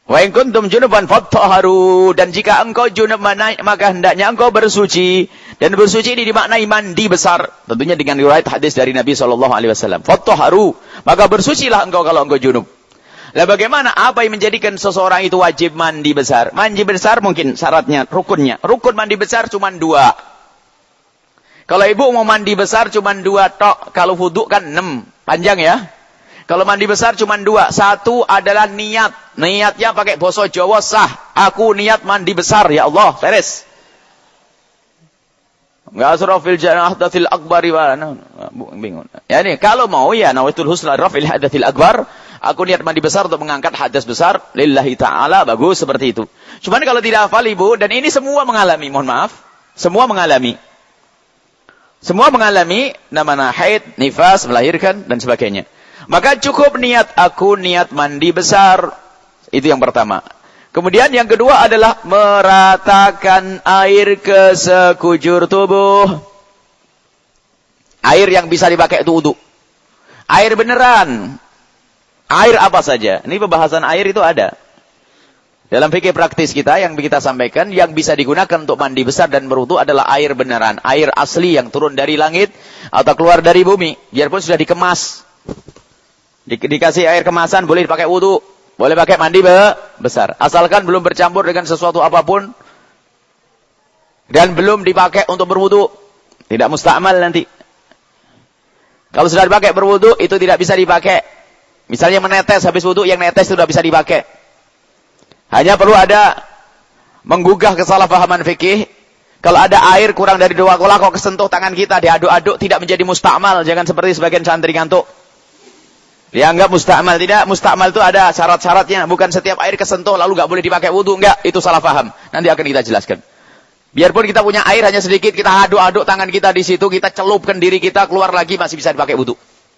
Wa in kuntum junuban fattahharu, dan jika engkau junub maka hendaknya engkau bersuci. Dan bersuci ini dimaknai mandi besar, tentunya dengan riwayat hadis dari Nabi sallallahu alaihi wasallam. Fattahharu, maka bersucilah engkau kalau engkau junub. Lah bagaimana, apa yang menjadikan seseorang itu wajib mandi besar? Mandi besar mungkin syaratnya, rukunnya. Rukun mandi besar cuma dua. Kalau ibu mau mandi besar cuma dua tok, kalau wudu kan enam, panjang ya. Kalau mandi besar cuma dua. Satu adalah niat. Niatnya pakai bahasa Jawa sah. Aku niat mandi besar, ya Allah, beres. Enggak asrafil janahatil akbari wa bingung. Ya ini kalau mau ya nawaitul husna rafil hadatil akbar, aku niat mandi besar untuk mengangkat hadas besar lillahi taala, bagus seperti itu. Cuman kalau tidak hafal ibu, dan ini semua mengalami, mohon maaf, semua mengalami. Semua mengalami namanya haid, nifas, melahirkan dan sebagainya. Maka cukup niat, aku niat mandi besar. Itu yang pertama. Kemudian yang kedua adalah meratakan air ke sekujur tubuh. Air yang bisa dipakai itu wudu. Air beneran. Air apa saja. Ini pembahasan air itu ada. Dalam fikih praktis kita yang kita sampaikan, yang bisa digunakan untuk mandi besar dan berwudu adalah air beneran. Air asli yang turun dari langit atau keluar dari bumi. Biarpun sudah dikemas. Di, dikasih air kemasan, boleh dipakai wudu, boleh pakai mandi be, besar. Asalkan belum bercampur dengan sesuatu apapun dan belum dipakai untuk berwudu, tidak musta'mal nanti. Kalau sudah dipakai berwudu, itu tidak bisa dipakai. Misalnya menetes habis wudu, yang netes itu sudah bisa dipakai. Hanya perlu ada menggugah kesalahpahaman fikih. Kalau ada air kurang dari dua kolah kok kesentuh tangan kita, diaduk-aduk, tidak menjadi musta'mal. Jangan seperti sebagian santri ngantuk. Dianggap musta'mal. Tidak, musta'mal itu ada syarat-syaratnya. Bukan setiap air kesentuh lalu nggak boleh dipakai wudu. Enggak, itu salah paham. Nanti akan kita jelaskan. Biarpun kita punya air hanya sedikit, kita aduk-aduk tangan kita di situ, kita celupkan diri kita, keluar lagi masih bisa dipakai wudu.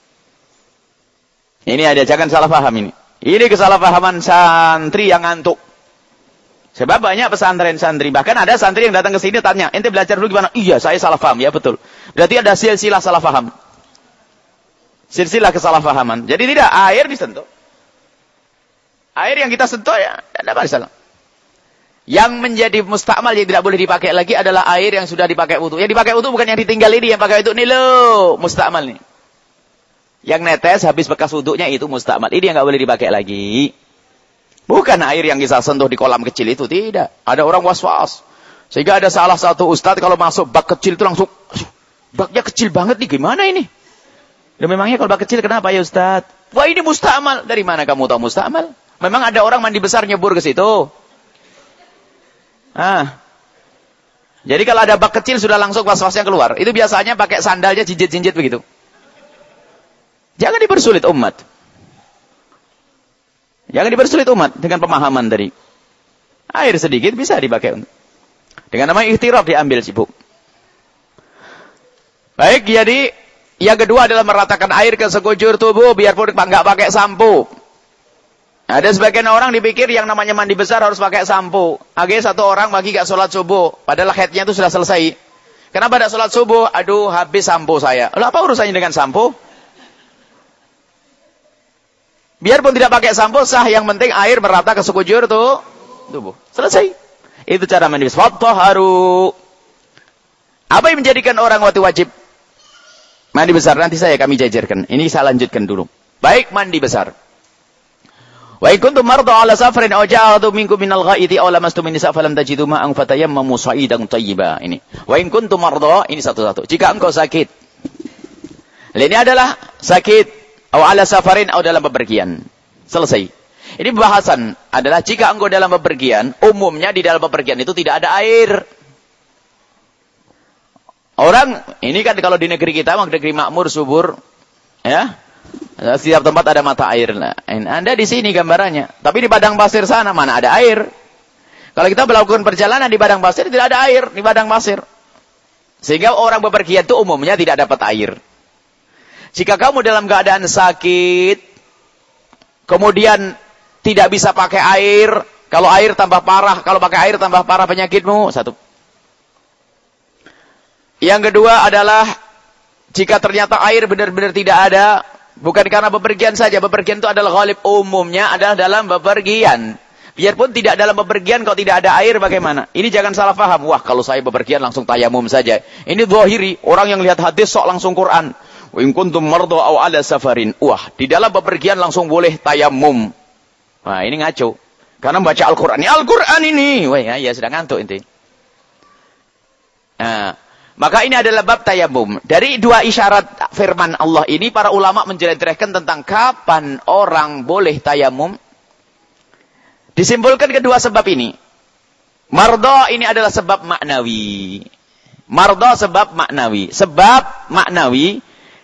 Ini ada, jangan salah paham ini. Ini kesalahpahaman santri yang ngantuk. Sebab banyak pesantren santri. Bahkan ada santri yang datang ke sini tanya, ente belajar dulu gimana? Iya, saya salah paham. Ya betul. Berarti ada silsilah salah paham. Silsilah kesalahpahaman. Jadi tidak, air disentuh. Air yang kita sentuh ya, tidak apa salah. Yang menjadi musta'mal yang tidak boleh dipakai lagi adalah air yang sudah dipakai wudu. Yang dipakai wudu bukan yang ditinggal ini, yang pakai itu nih loh, musta'mal nih. Yang netes habis bekas wudunya itu musta'mal. Ini yang nggak boleh dipakai lagi. Bukan air yang kita sentuh di kolam kecil itu, tidak. Ada orang was-was. Sehingga ada salah satu ustadz kalau masuk bak kecil itu langsung, baknya kecil banget nih, gimana ini? Dan memangnya kalau bak kecil kenapa ya ustadz? Wah ini musta'mal. Dari mana kamu tahu musta'mal? Memang ada orang mandi besar nyebur ke situ. Ah. Jadi kalau ada bak kecil sudah langsung was-wasnya keluar. Itu biasanya pakai sandalnya jinjit-jinjit begitu. Jangan dipersulit umat. Jangan dipersulit umat dengan pemahaman tadi. Air sedikit bisa dipakai. Dengan nama ikhtiraf diambil sibuk. Baik, jadi yang kedua adalah meratakan air ke sekujur tubuh biarpun enggak pakai sampo. Ada sebagian orang dipikir yang namanya mandi besar harus pakai sampo. Akhirnya satu orang pagi enggak sholat subuh, padahal haidnya itu sudah selesai. Kenapa tidak sholat subuh? Aduh, habis sampo saya. Lalu apa urusannya dengan sampo? Biarpun tidak pakai sampo sah, yang penting air merata ke sekujur tuh tubuh. Selesai. Itu cara mandi besar. Fattahharu. Apa yang menjadikan orang wajib mandi besar? Nanti saya kami jajarkan. Ini saya lanjutkan dulu. Baik, mandi besar. Wa in kuntum marda 'ala safarin aw ja'atu minkum minal ghaiti aw lamastum nisa falam tajidu ma'an fatayammamu sa'idan thayyiba. Ini. Wa in kuntum marda, ini satu-satu. Jika engkau sakit. Ini adalah sakit aw 'ala safarin aw dalam bepergian. Selesai. Ini pembahasan adalah jika engkau dalam bepergian, umumnya di dalam bepergian itu tidak ada air. Orang, ini kan kalau di negeri kita, negeri makmur, subur, ya, setiap tempat ada mata air. Nah, Anda di sini gambarannya. Tapi di padang pasir sana, mana ada air? Kalau kita melakukan perjalanan di padang pasir, tidak ada air di padang pasir. Sehingga orang bepergian itu umumnya tidak dapat air. Jika kamu dalam keadaan sakit, kemudian tidak bisa pakai air, kalau air tambah parah, kalau pakai air tambah parah penyakitmu, satu. Yang kedua adalah jika ternyata air benar-benar tidak ada, bukan karena bepergian saja, bepergian itu adalah ghalib, umumnya adalah dalam bepergian. Biarpun tidak dalam bepergian, kalau tidak ada air bagaimana? Ini jangan salah paham. Wah, kalau saya bepergian langsung tayamum saja. Ini zahiri. Orang yang lihat hadis sok langsung Quran. Wa in kuntum marda aw ala safarin. Wah, di dalam bepergian langsung boleh tayamum. Wah, ini ngaco. Karena membaca Al-Quran. Ini Al-Quran ini. Wah, ya, ya sedang ngantuk inti. Nah, maka ini adalah bab tayamum. Dari dua isyarat firman Allah ini, para ulama menjelaskan tentang kapan orang boleh tayamum. Disimpulkan kedua sebab ini. Marda ini adalah sebab maknawi. Marda sebab maknawi. Sebab maknawi.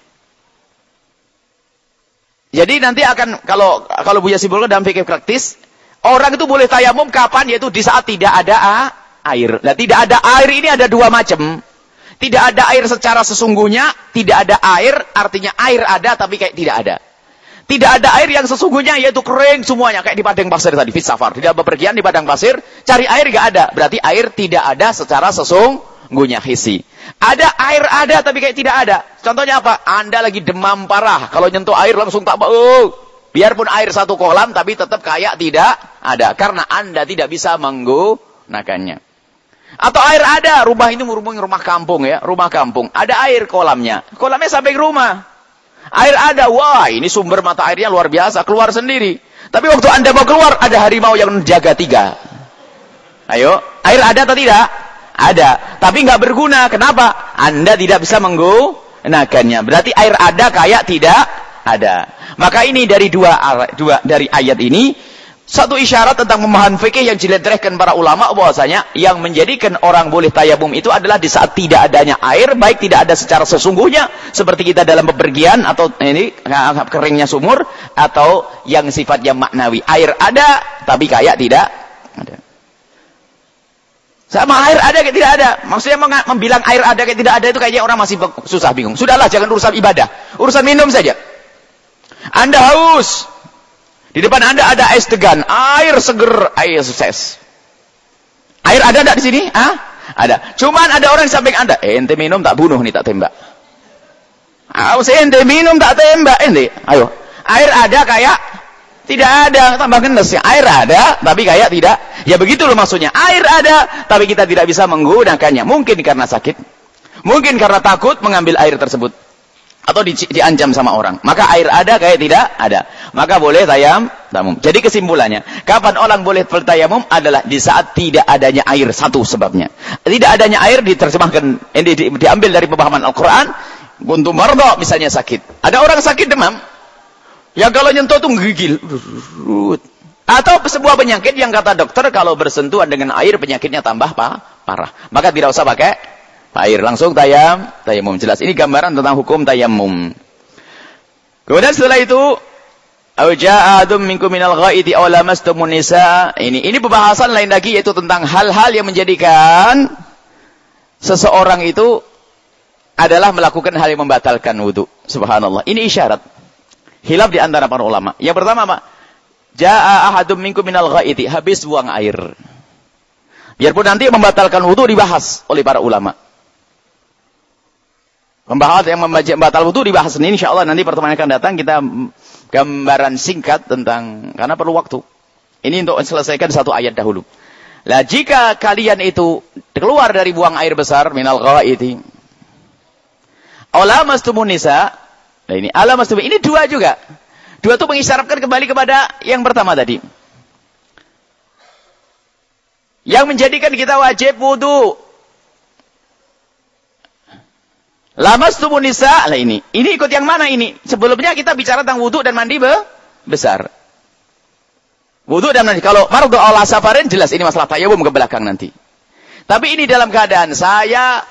Jadi nanti akan, kalau kalau Buya simpulkan dalam fikih praktis, orang itu boleh tayamum kapan? Yaitu di saat tidak ada air. Nah, tidak ada air ini ada dua macam. Tidak ada air secara sesungguhnya, tidak ada air, artinya air ada tapi kayak tidak ada. Tidak ada air yang sesungguhnya, yaitu kering semuanya. Kayak di padang pasir tadi, fit safar. Tidak bepergian di padang pasir, cari air gak ada. Berarti air tidak ada secara sesungguhnya, hisi. Ada air ada, tapi kayak tidak ada. Contohnya apa? Anda lagi demam parah. Kalau nyentuh air langsung tak bau. Biarpun air satu kolam, tapi tetap kayak tidak ada. Karena Anda tidak bisa menggunakannya. Atau air ada, rumah ini rumah, rumah kampung ya. Rumah kampung. Ada air kolamnya. Kolamnya sampai ke rumah. Air ada, wah ini sumber mata airnya luar biasa, keluar sendiri. Tapi waktu Anda mau keluar, ada harimau yang menjaga tiga. Ayo, air ada atau tidak? Ada, tapi nggak berguna. Kenapa? Anda tidak bisa menggunakannya. Berarti air ada kayak tidak ada. Maka ini dari dua, dua dari ayat ini, satu isyarat tentang pemahaman fikih yang diletrehkan para ulama bahwasanya yang menjadikan orang boleh tayamum itu adalah di saat tidak adanya air, baik tidak ada secara sesungguhnya seperti kita dalam bepergian atau ini keringnya sumur, atau yang sifatnya maknawi. Air ada tapi kayak tidak ada. Sama air ada kayak tidak ada. Maksudnya membilang air ada kayak tidak ada itu kayaknya orang masih susah bingung. Sudahlah, jangan urusan ibadah. Urusan minum saja. Anda haus. Di depan Anda ada es degan, air seger, air sukses. Air ada enggak di sini? Ah? Ada. Cuman ada orang di samping Anda, eh, ente minum tak bunuh nih, tak tembak. Awas ente minum tak tembak ente. Ayo. Air ada kayak tidak ada, tambah genes ya. Air ada tapi kayak tidak. Ya begitu loh maksudnya. Air ada tapi kita tidak bisa menggunakannya. Mungkin karena sakit. Mungkin karena takut mengambil air tersebut. Atau di, diancam sama orang. Maka air ada kayak tidak ada. Maka boleh tayam, tamum. Jadi kesimpulannya, kapan orang boleh bertayamum adalah di saat tidak adanya air. Satu sebabnya. Tidak adanya air diterjemahkan, di, di, diambil dari pemahaman Al-Quran. Kuntum marda, misalnya sakit. Ada orang sakit demam. Yang kalau nyentuh itu menggigil. Atau sebuah penyakit yang kata dokter kalau bersentuhan dengan air penyakitnya tambah pa, parah. Maka tidak usah pakai air, langsung tayam, tayamum. Jelas ini gambaran tentang hukum tayamum. Kemudian setelah itu, au ja'adum minkum minal ghaiti aw lamastumun nisa. Ini ini pembahasan lain lagi, yaitu tentang hal-hal yang menjadikan seseorang itu adalah melakukan hal yang membatalkan wudu. Subhanallah. Ini isyarat. Khilaf di antara para ulama. Yang pertama apa? Ja'a ahadum minkum minal ghaiti, habis buang air. Biarpun nanti membatalkan wudu dibahas oleh para ulama. Pembahasan yang membatal wudu dibahas ini insyaallah nanti pertemuan akan datang kita gambaran singkat tentang, karena perlu waktu. Ini untuk selesaikan satu ayat dahulu. Lah jika kalian itu keluar dari buang air besar minal ghaiti. Alamastumun nisa. Nah ini alamastumun ini dua juga. Dua itu mengisyaratkan kembali kepada yang pertama tadi. Yang menjadikan kita wajib wudu. Lamastumun nisa, lah ini. Ini ikut yang mana ini? Sebelumnya kita bicara tentang wudu dan mandi be besar. Wudu dan mandi. Kalau mardu ala safarin jelas ini masalah tayamum ke belakang nanti. Tapi ini dalam keadaan saya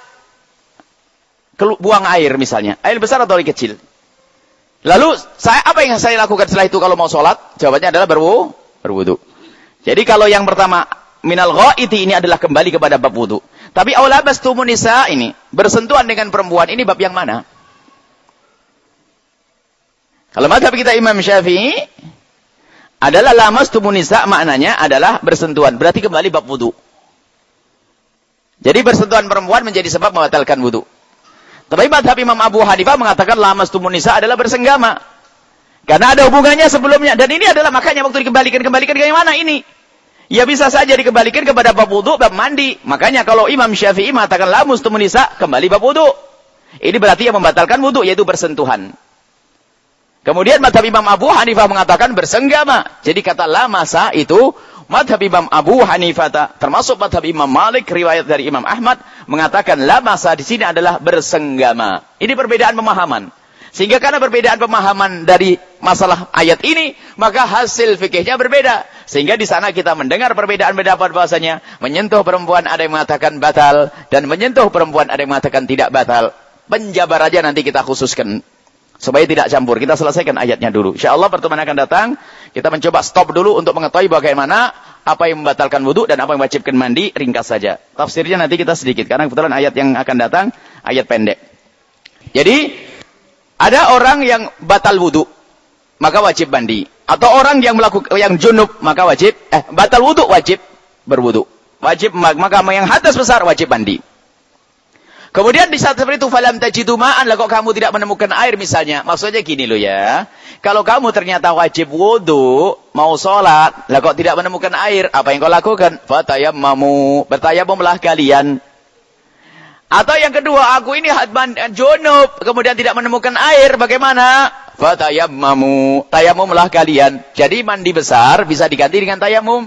buang air misalnya. Air besar atau air kecil. Lalu saya apa yang saya lakukan setelah itu kalau mau sholat? Jawabannya adalah berwu, berwudu. Jadi kalau yang pertama minal ghaiti ini adalah kembali kepada bab wudu. Tapi aulabastumun nisa ini bersentuhan dengan perempuan ini bab yang mana? Kalau mazhab kita Imam Syafi'i adalah lamastumun nisa maknanya adalah bersentuhan, berarti kembali bab wudu. Jadi bersentuhan perempuan menjadi sebab membatalkan wudu. Tapi mazhab Imam Abu Hanifah mengatakan lamastumun nisa adalah bersenggama. Karena ada hubungannya sebelumnya dan ini adalah makanya waktu dikembalikan kembalikan ke mana ini? Ya bisa saja dikembalikan kepada bab wudu, bab mandi. Makanya kalau Imam Syafi'i mengatakan la mustumun nisa, kembali bab wudu. Ini berarti yang membatalkan wudu, yaitu bersentuhan. Kemudian madhab Imam Abu Hanifah mengatakan bersenggama. Jadi kata la masa itu madhab Imam Abu Hanifah, termasuk madhab Imam Malik, riwayat dari Imam Ahmad, mengatakan la masa di sini adalah bersenggama. Ini perbedaan pemahaman. Sehingga karena perbedaan pemahaman dari masalah ayat ini, maka hasil fikihnya berbeda. Sehingga di sana kita mendengar perbedaan pendapat bahwasanya menyentuh perempuan ada yang mengatakan batal, dan menyentuh perempuan ada yang mengatakan tidak batal. Penjabar aja nanti kita khususkan. Supaya tidak campur. Kita selesaikan ayatnya dulu. InsyaAllah pertemuan akan datang, kita mencoba stop dulu untuk mengetahui bagaimana apa yang membatalkan wudu dan apa yang wajibkan mandi, ringkas saja. Tafsirnya nanti kita sedikit, karena kebetulan ayat yang akan datang, ayat pendek. Jadi, ada orang yang batal wudu, maka wajib mandi. Atau orang yang melakukan yang junub, maka wajib eh batal wudu, wajib berwudu. Wajib maka yang hadas besar wajib mandi. Kemudian di saat seperti itu falam tajidu ma'an, lah kok kamu tidak menemukan air misalnya. Maksudnya gini loh ya. Kalau kamu ternyata wajib wudu, mau sholat, lah kok tidak menemukan air, apa yang kau lakukan? Fatayammamu, bertayamumlah kalian. Atau yang kedua, aku ini hadban junub, kemudian tidak menemukan air, bagaimana? Fatayammamu, tayamumlah kalian. Jadi mandi besar bisa diganti dengan tayamum.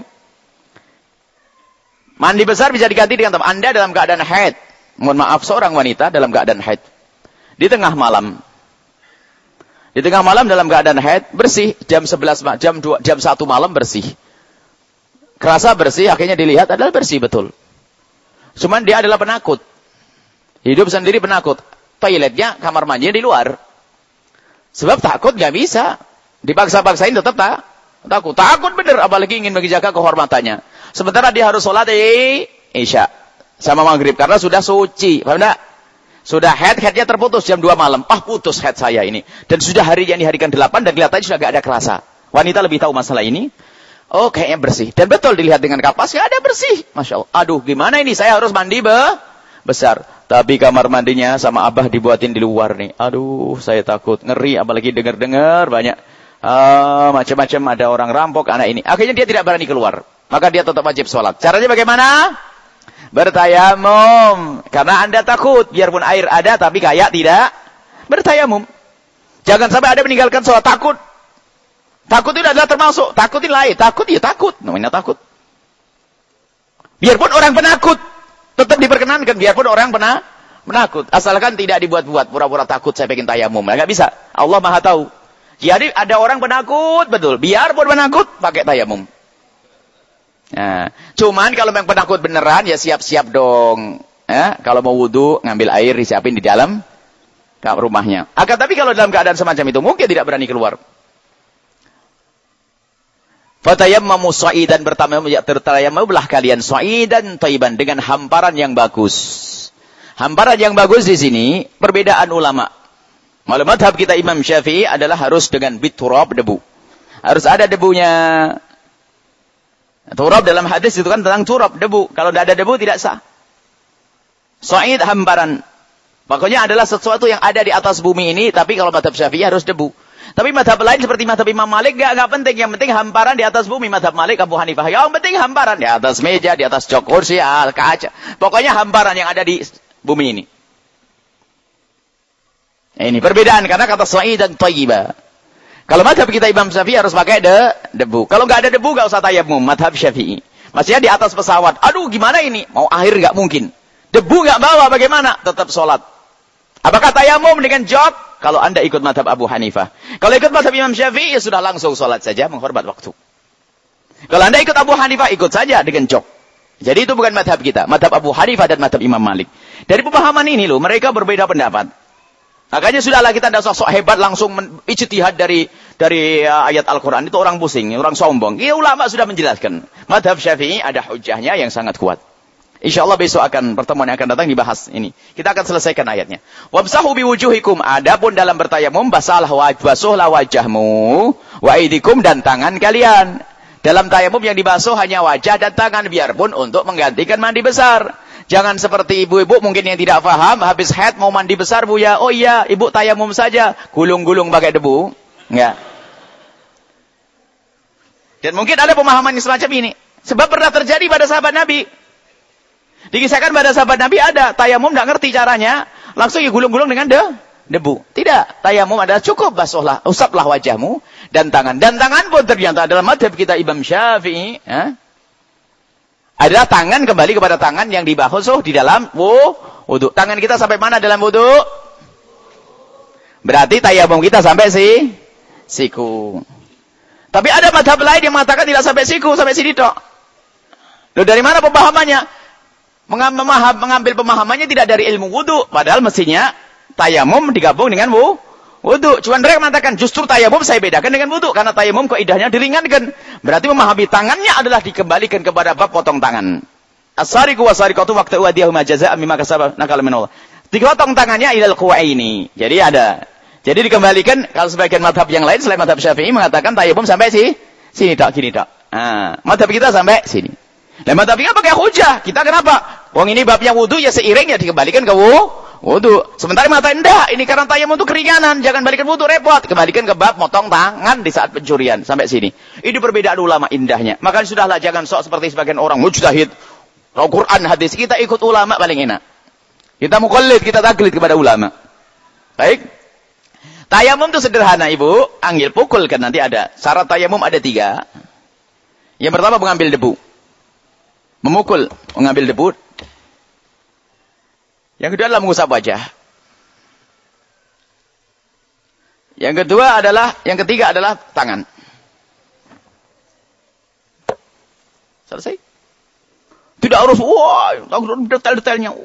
Mandi besar bisa diganti dengan tayamum. Anda dalam keadaan haid. Mohon maaf, seorang wanita dalam keadaan haid. Di tengah malam. Di tengah malam dalam keadaan haid, bersih. Jam sebelas, jam dua, jam satu malam bersih. Kerasa bersih, akhirnya dilihat adalah bersih betul. Cuman dia adalah penakut. Hidup sendiri penakut. Toiletnya, kamar mandinya di luar. Sebab takut nggak bisa. Dipaksa-paksain tetap tak, takut. Takut bener, apalagi ingin menjaga kehormatannya. Sementara dia harus sholat di Isya sama maghrib, karena sudah suci. Paham tak? Sudah head, headnya terputus jam dua malam. Ah, putus head saya ini. Dan sudah hari yang diharikan delapan, dan kelihatannya sudah nggak ada kerasa. Wanita lebih tahu masalah ini. Oh, kayaknya bersih. Dan betul dilihat dengan kapas, nggak ada bersih. Masya Allah. Aduh, gimana ini? Saya harus mandi be besar. Tapi kamar mandinya sama abah dibuatin di luar nih. Aduh, saya takut. Ngeri, apalagi dengar-dengar banyak. Uh, macam-macam, ada orang rampok, anak ini. Akhirnya dia tidak berani keluar. Maka dia tetap wajib sholat. Caranya bagaimana? Bertayamum. Karena Anda takut. Biarpun air ada, tapi kayak tidak bertayamum. Jangan sampai Anda meninggalkan sholat. Takut. Takut itu adalah termasuk. Takutin lain. Takut, ya takut. Namanya takut. Biarpun orang penakut, tetap diperkenankan, biarpun orang pernah menakut. Asalkan tidak dibuat-buat, pura-pura takut, saya pengen tayamum. Nggak bisa. Allah Maha tahu. Jadi ada orang penakut, betul. Biarpun penakut, pakai tayamum. Nah, cuman kalau memang penakut beneran, ya siap-siap dong. Ya, kalau mau wudu, ngambil air, disiapin di dalam rumahnya. Akan tapi kalau dalam keadaan semacam itu, mungkin tidak berani keluar. Fatayammamu sha'idan, bertayamumlah kalian sha'idan thayyiban, dengan hamparan yang bagus. Hamparan yang bagus di sini perbedaan ulama. Malam madhab kita Imam Syafi'i adalah harus dengan biturab, debu. Harus ada debunya. Turab dalam hadis itu kan tentang turab, debu. Kalau tidak ada debu tidak sah. Sha'id hamparan. Pokoknya adalah sesuatu yang ada di atas bumi ini, tapi kalau madhab Syafi'i harus debu. Tapi madhab lain seperti madhab Imam Malik gak, gak penting. Yang penting hamparan di atas bumi. Madhab Malik, Abu Hanifah. Yang penting hamparan di atas meja, di atas jok kursi, kaca. Pokoknya hamparan yang ada di bumi ini. Ini perbedaan karena kata sha'i dan thayyiba. Kalau madhab kita Imam Syafi'i harus pakai de, debu. Kalau gak ada debu gak usah tayammum. Madhab Syafi'i. Maksudnya di atas pesawat. Aduh gimana ini? Mau air gak mungkin. Debu gak bawa bagaimana? Tetap sholat. Apakah tayammum dengan jok? Kalau Anda ikut madhab Abu Hanifah. Kalau ikut madhab Imam Syafi'i, ya sudah langsung sholat saja, menghormat waktu. Kalau Anda ikut Abu Hanifah, ikut saja dengan jok. Jadi itu bukan madhab kita. Madhab Abu Hanifah dan madhab Imam Malik. Dari pemahaman ini loh, mereka berbeda pendapat. Makanya sudahlah kita tidak sok hebat langsung ijtihad dari dari uh, ayat Al-Quran. Itu orang pusing, orang sombong. Ya, ulama sudah menjelaskan. Madhab Syafi'i ada hujahnya yang sangat kuat. InsyaAllah besok akan, pertemuan yang akan datang dibahas ini. Kita akan selesaikan ayatnya. Wamsahu biwujuhikum. Adapun dalam bertayamum, basahlah basuhlah wajahmu, wa aidikum, dan tangan kalian. Dalam tayamum yang dibasuh hanya wajah dan tangan, biarpun untuk menggantikan mandi besar. Jangan seperti ibu-ibu mungkin yang tidak paham, habis haid mau mandi besar, Bu ya. Oh iya, ibu tayamum saja, gulung-gulung pakai debu. Enggak. Dan mungkin ada pemahaman yang semacam ini. Sebab pernah terjadi pada sahabat Nabi. Dikisahkan pada sahabat Nabi ada tayamum enggak ngerti caranya, langsung digulung-gulung dengan de, debu. Tidak, tayamum adalah cukup basuhlah, usaplah wajahmu dan tangan. Dan tangan pun ternyata dalam mazhab kita Imam Syafi'i, ya, adalah tangan kembali kepada tangan yang dibasuh di dalam wudu. Tangan kita sampai mana dalam wudu? Berarti tayamum kita sampai si siku. Tapi ada mazhab lain yang mengatakan tidak sampai siku, sampai sini tok. Loh, dari mana pemahamannya? Mengambil pemahamannya tidak dari ilmu wudu, padahal mestinya tayamum digabung dengan wudu. Cuman mereka mengatakan justru tayamum saya bedakan dengan wudu karena tayamum kaidahnya diringankan. Berarti memahami tangannya adalah dikembalikan kepada bab potong tangan. As-sariqu was-sariqatu waqta'u adiyahuma jazaa'an mimma kasaba nakala min Allah. Dipotong tangannya ilal quwa'aini. Jadi ada. Jadi dikembalikan, kalau sebagian mazhab yang lain selain mazhab Syafi'i mengatakan tayamum sampai si sini tak gini tak. Nah, mazhab kita sampai sini. Nah, mazhab kita pakai hujah. Kita kenapa? Wong ini babnya wudu ya seiring ya dikembalikan ke wudu. Sementara mata enggak, ini karena tayamum itu keringanan, jangan balikan wudu repot. Kembalikan ke bab motong tangan di saat pencurian sampai sini. Ini perbedaan ulama indahnya. Makanya sudahlah jangan sok seperti sebagian orang mujtahid. Al-Qur'an hadis kita ikut ulama paling enak. Kita muqallid, kita taklid kepada ulama. Baik. Tayamum itu sederhana, Ibu. Anggil pukul kan nanti ada. Syarat tayamum ada tiga. Yang pertama mengambil debu. Memukul, mengambil debu. Yang kedua adalah mengusap wajah. Yang kedua adalah, yang ketiga adalah tangan. Selesai? Tidak harus, wah, detail-detailnya.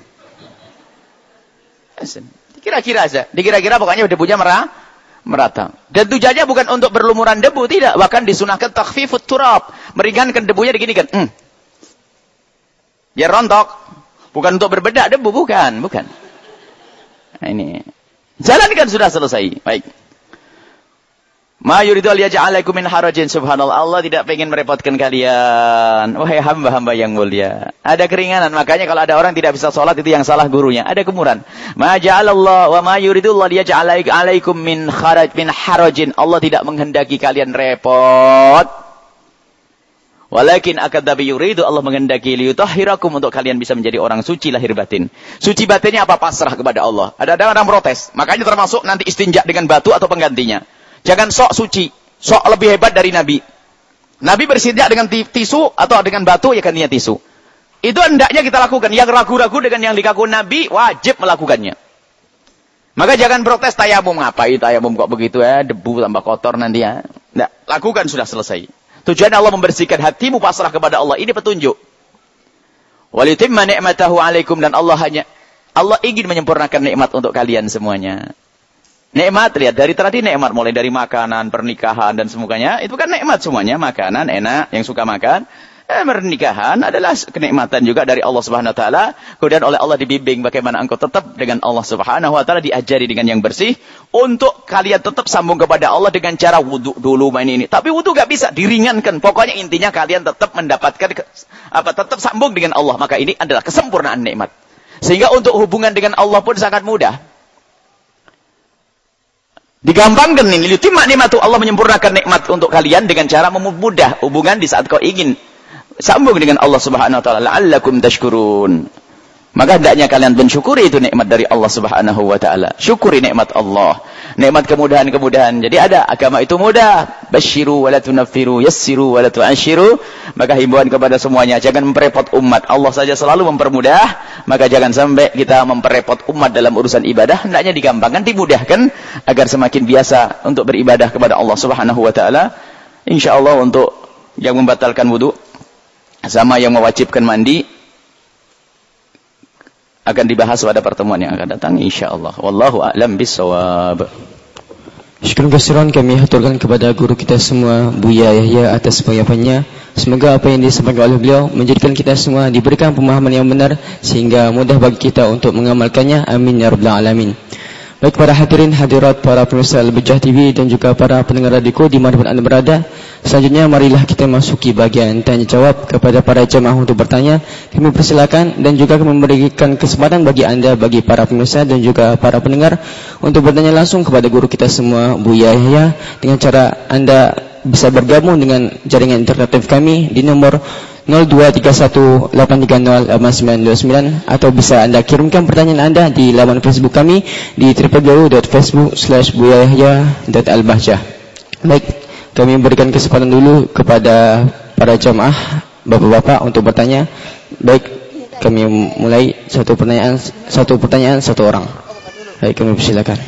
Kira-kira saja. Dikira-kira pokoknya debunya merah, merata. Dan tujuannya bukan untuk berlumuran debu, tidak. Bahkan disunahkan takhfifut turab. Meringankan debunya diginikan. Hmm. Biar rontok. Bukan untuk berbedak debu, bukan. Bukan. Nah, ini. Jalankan sudah selesai. Baik. Ma yuridu liyaj'alaikum min harajin, subhanallah. Allah tidak ingin merepotkan kalian. Wahai hamba-hamba yang mulia. Ada keringanan. Makanya kalau ada orang tidak bisa sholat itu yang salah gurunya. Ada kemuran. Ma ja'alallah wa ma yuridu liyaj'alaikum min haraj min harajin. Allah tidak menghendaki kalian repot. Walakin akadabi yuridu, Allah menghendaki liyutahhirakum, untuk kalian bisa menjadi orang suci lahir batin. Suci batinnya apa? Pasrah kepada Allah. Ada orang protes. Makanya termasuk nanti istinja dengan batu atau penggantinya. Jangan sok suci, sok lebih hebat dari Nabi. Nabi berstinja dengan tisu atau dengan batu, ya gantinya tisu. Itu hendaknya kita lakukan. Yang ragu-ragu dengan yang dikaku Nabi, wajib melakukannya. Maka jangan protes tayamum. Ngapain tayamum kok begitu ya? Debu tambah kotor nanti ya. Nah, lakukan sudah selesai. Tujuan Allah membersihkan hatimu pasrah kepada Allah. Ini petunjuk. Walitimma ni'matahu alaikum, dan Allah hanya Allah ingin menyempurnakan nikmat untuk kalian semuanya. Nikmat, lihat dari tadi nikmat, mulai dari makanan, pernikahan dan semuanya, itu kan nikmat semuanya, makanan enak, yang suka makan. Eh, pernikahan adalah kenikmatan juga dari Allah Subhanahu wa taala. Kemudian oleh Allah dibimbing bagaimana engkau tetap dengan Allah Subhanahu wa taala, diajari dengan yang bersih untuk kalian tetap sambung kepada Allah dengan cara wudu dulu main ini. Tapi wudu enggak bisa, diringankan. Pokoknya intinya kalian tetap mendapatkan apa tetap sambung dengan Allah. Maka ini adalah kesempurnaan nikmat. Sehingga untuk hubungan dengan Allah pun sangat mudah. Digampangkan ini, litimma nikmatu, Allah menyempurnakan nikmat untuk kalian dengan cara memudah hubungan di saat kau ingin sambung dengan Allah Subhanahu wa taala, la'allakum tashkurun. Maka hendaknya kalian mensyukuri itu nikmat dari Allah Subhanahu wa taala. Syukuri nikmat Allah, nikmat kemudahan-kemudahan. Jadi ada agama itu mudah. Basyiru wa la tunaffiru, yassiru wa la tu'assyiru. Maka himbauan kepada semuanya, jangan memperepot umat. Allah saja selalu mempermudah, maka jangan sampai kita memperepot umat dalam urusan ibadah. Hendaknya digampangkan, dimudahkan agar semakin biasa untuk beribadah kepada Allah Subhanahu wa taala. Insyaallah untuk yang membatalkan wudu sama yang mewajibkan mandi akan dibahas pada pertemuan yang akan datang insyaallah. Wallahu a'lam bissawab. Syukur kasiran kami haturkan kepada guru kita semua, Buya Yahya, atas penyampaiannya. Semoga apa yang disampaikan oleh beliau menjadikan kita semua diberikan pemahaman yang benar sehingga mudah bagi kita untuk mengamalkannya. Amin ya rabbal alamin. Baik para hadirin hadirat, para pemirsa Al-Bujah T V dan juga para pendengar radioku dimanapun Anda berada. Selanjutnya marilah kita masuki bagian tanya jawab kepada para jemaah untuk bertanya. Kami persilakan dan juga kami memberikan kesempatan bagi Anda, bagi para pemirsa dan juga para pendengar untuk bertanya langsung kepada guru kita semua, Buya Yahya, dengan cara Anda bisa bergabung dengan jaringan interaktif kami di nomor nol dua tiga satu delapan tiga nol delapan sembilan dua sembilan, atau bisa Anda kirimkan pertanyaan Anda di laman Facebook kami di w w w dot facebook slash buya yahya dot al bahjah. Baik, kami berikan kesempatan dulu kepada para jamaah bapak-bapak untuk bertanya. Baik, kami mulai satu pertanyaan satu pertanyaan satu orang. Baik, kami persilakan.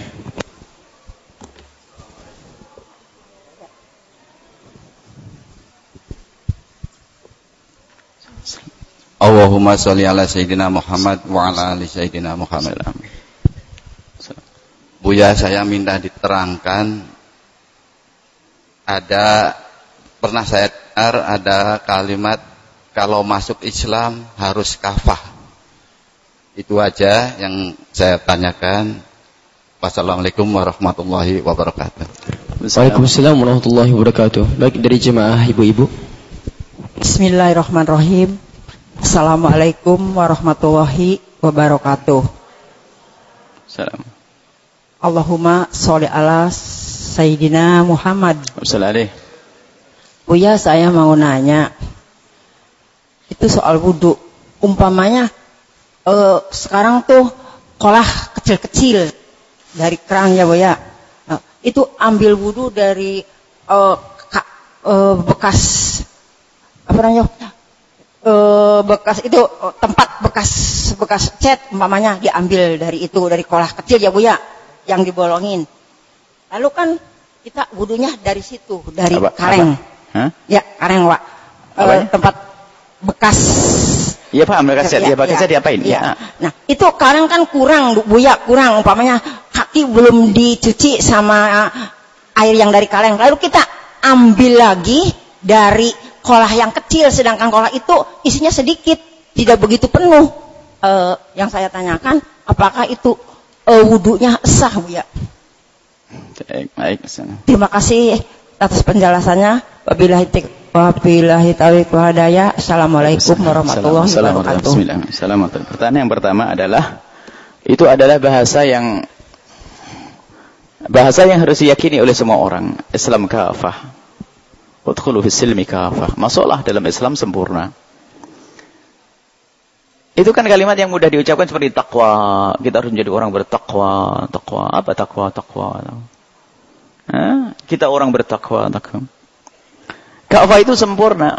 Allahumma sholli ala sayyidina Muhammad wa ala ali sayyidina Muhammad. Buya, saya minta diterangkan, ada pernah saya dengar ada kalimat kalau masuk Islam harus kafah. Itu aja yang saya tanyakan. Wassalamualaikum warahmatullahi wabarakatuh. Waalaikumsalam warahmatullahi wabarakatuh. Baik, dari jemaah ibu-ibu. Bismillahirrahmanirrahim. Assalamualaikum warahmatullahi wabarakatuh. Salam. Allahumma sholli ala Sayyidina Muhammad. Wassalam. Buya, saya mau nanya, itu soal wudu. Umpamanya eh, sekarang tuh kolah kecil-kecil dari keran ya Buya. Nah, itu ambil wudu dari eh, ka, eh, bekas apa namanya? E, bekas itu tempat bekas bekas cat umpamanya diambil dari itu, dari kolah kecil ya Bu ya, yang dibolongin. Lalu kan kita wudunya dari situ, dari apa, kareng. Apa? Ya, kareng Pak. E, tempat bekas. Iya paham, bekas cat. Ya, ya, bekas cat ya, diapain? Ya. Ya. Nah, itu kareng kan kurang Bu ya, kurang umpamanya kaki belum dicuci sama air yang dari kareng. Lalu kita ambil lagi dari kolah yang kecil, sedangkan kolah itu isinya sedikit, tidak begitu penuh. E, yang saya tanyakan, apakah itu e, wudunya sah Bu ya? Baik, baik. Terima kasih atas penjelasannya. Wabillahi taufiq wal hidayah. Assalamualaikum warahmatullahi wabarakatuh. Assalamualaikum. Pertanyaan yang pertama adalah, itu adalah bahasa yang bahasa yang harus diyakini oleh semua orang. Islam kafah. Udkhulu fis silmi kafah. Masuklah dalam Islam sempurna. Itu kan kalimat yang mudah diucapkan seperti takwa. Kita harus menjadi orang bertakwa. Takwa. Apa takwa? Takwa. Hah? Kita orang bertakwa. Takwa. Kafah itu sempurna.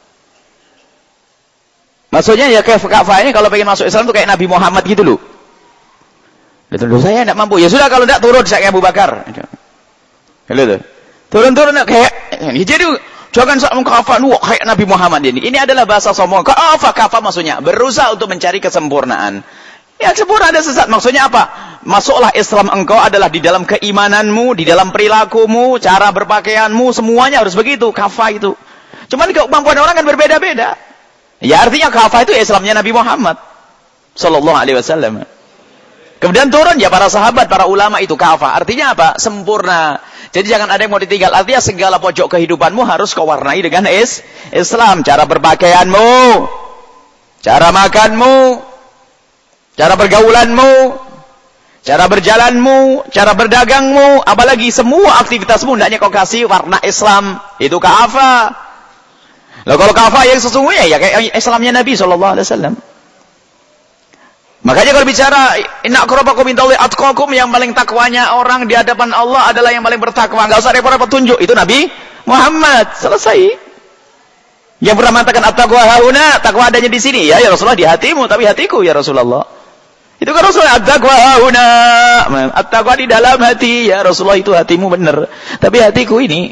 Maksudnya ya kafah ini kalau pengen masuk Islam itu kayak Nabi Muhammad gitu loh. Betul, saya tidak mampu. Ya sudah, kalau tidak turun saya kayak Abu Bakar. Gitu. Turun-turun kayak ini. Jadi jangan sok mengkafah wah kayak Nabi Muhammad ini. Ini adalah bahasa sombong. Kafah, kafah maksudnya berusaha untuk mencari kesempurnaan. Ya sempurna ada sesat. Maksudnya apa? Masuklah Islam engkau adalah di dalam keimananmu, di dalam perilakumu, cara berpakaianmu, semuanya harus begitu. Kafah itu. Cuman kemampuan orang kan berbeda-beda. Ya artinya kafah itu Islamnya Nabi Muhammad sallallahu alaihi wasallam. Kemudian turun ya para sahabat, para ulama itu kafah. Artinya apa? Sempurna. Jadi jangan ada yang mau ditinggal. Artinya segala pojok kehidupanmu harus kau warnai dengan is Islam. Cara berpakaianmu, cara makanmu, cara pergaulanmu, cara berjalanmu, cara berdagangmu, apalagi semua aktivitasmu hendaknya kau kasih warna Islam. Itu kafah. Loh, kalau kafah yang sesungguhnya ya kayak Islamnya Nabi sallallahu alaihi wasallam. Makanya kalau bicara inna akramakum indallahi atqakum, yang paling takwanya orang di hadapan Allah adalah yang paling bertakwa. Enggak usah repot-repot tunjuk, itu Nabi Muhammad. Selesai. Yang pernah mengatakan at-taqwa hauna, takwa adanya di sini. Ya, ya Rasulullah, di hatimu, tapi hatiku ya Rasulullah. Itu kan Rasulullah, at-taqwa hauna. At-taqwa di dalam hati. Ya Rasulullah, itu hatimu benar. Tapi hatiku ini.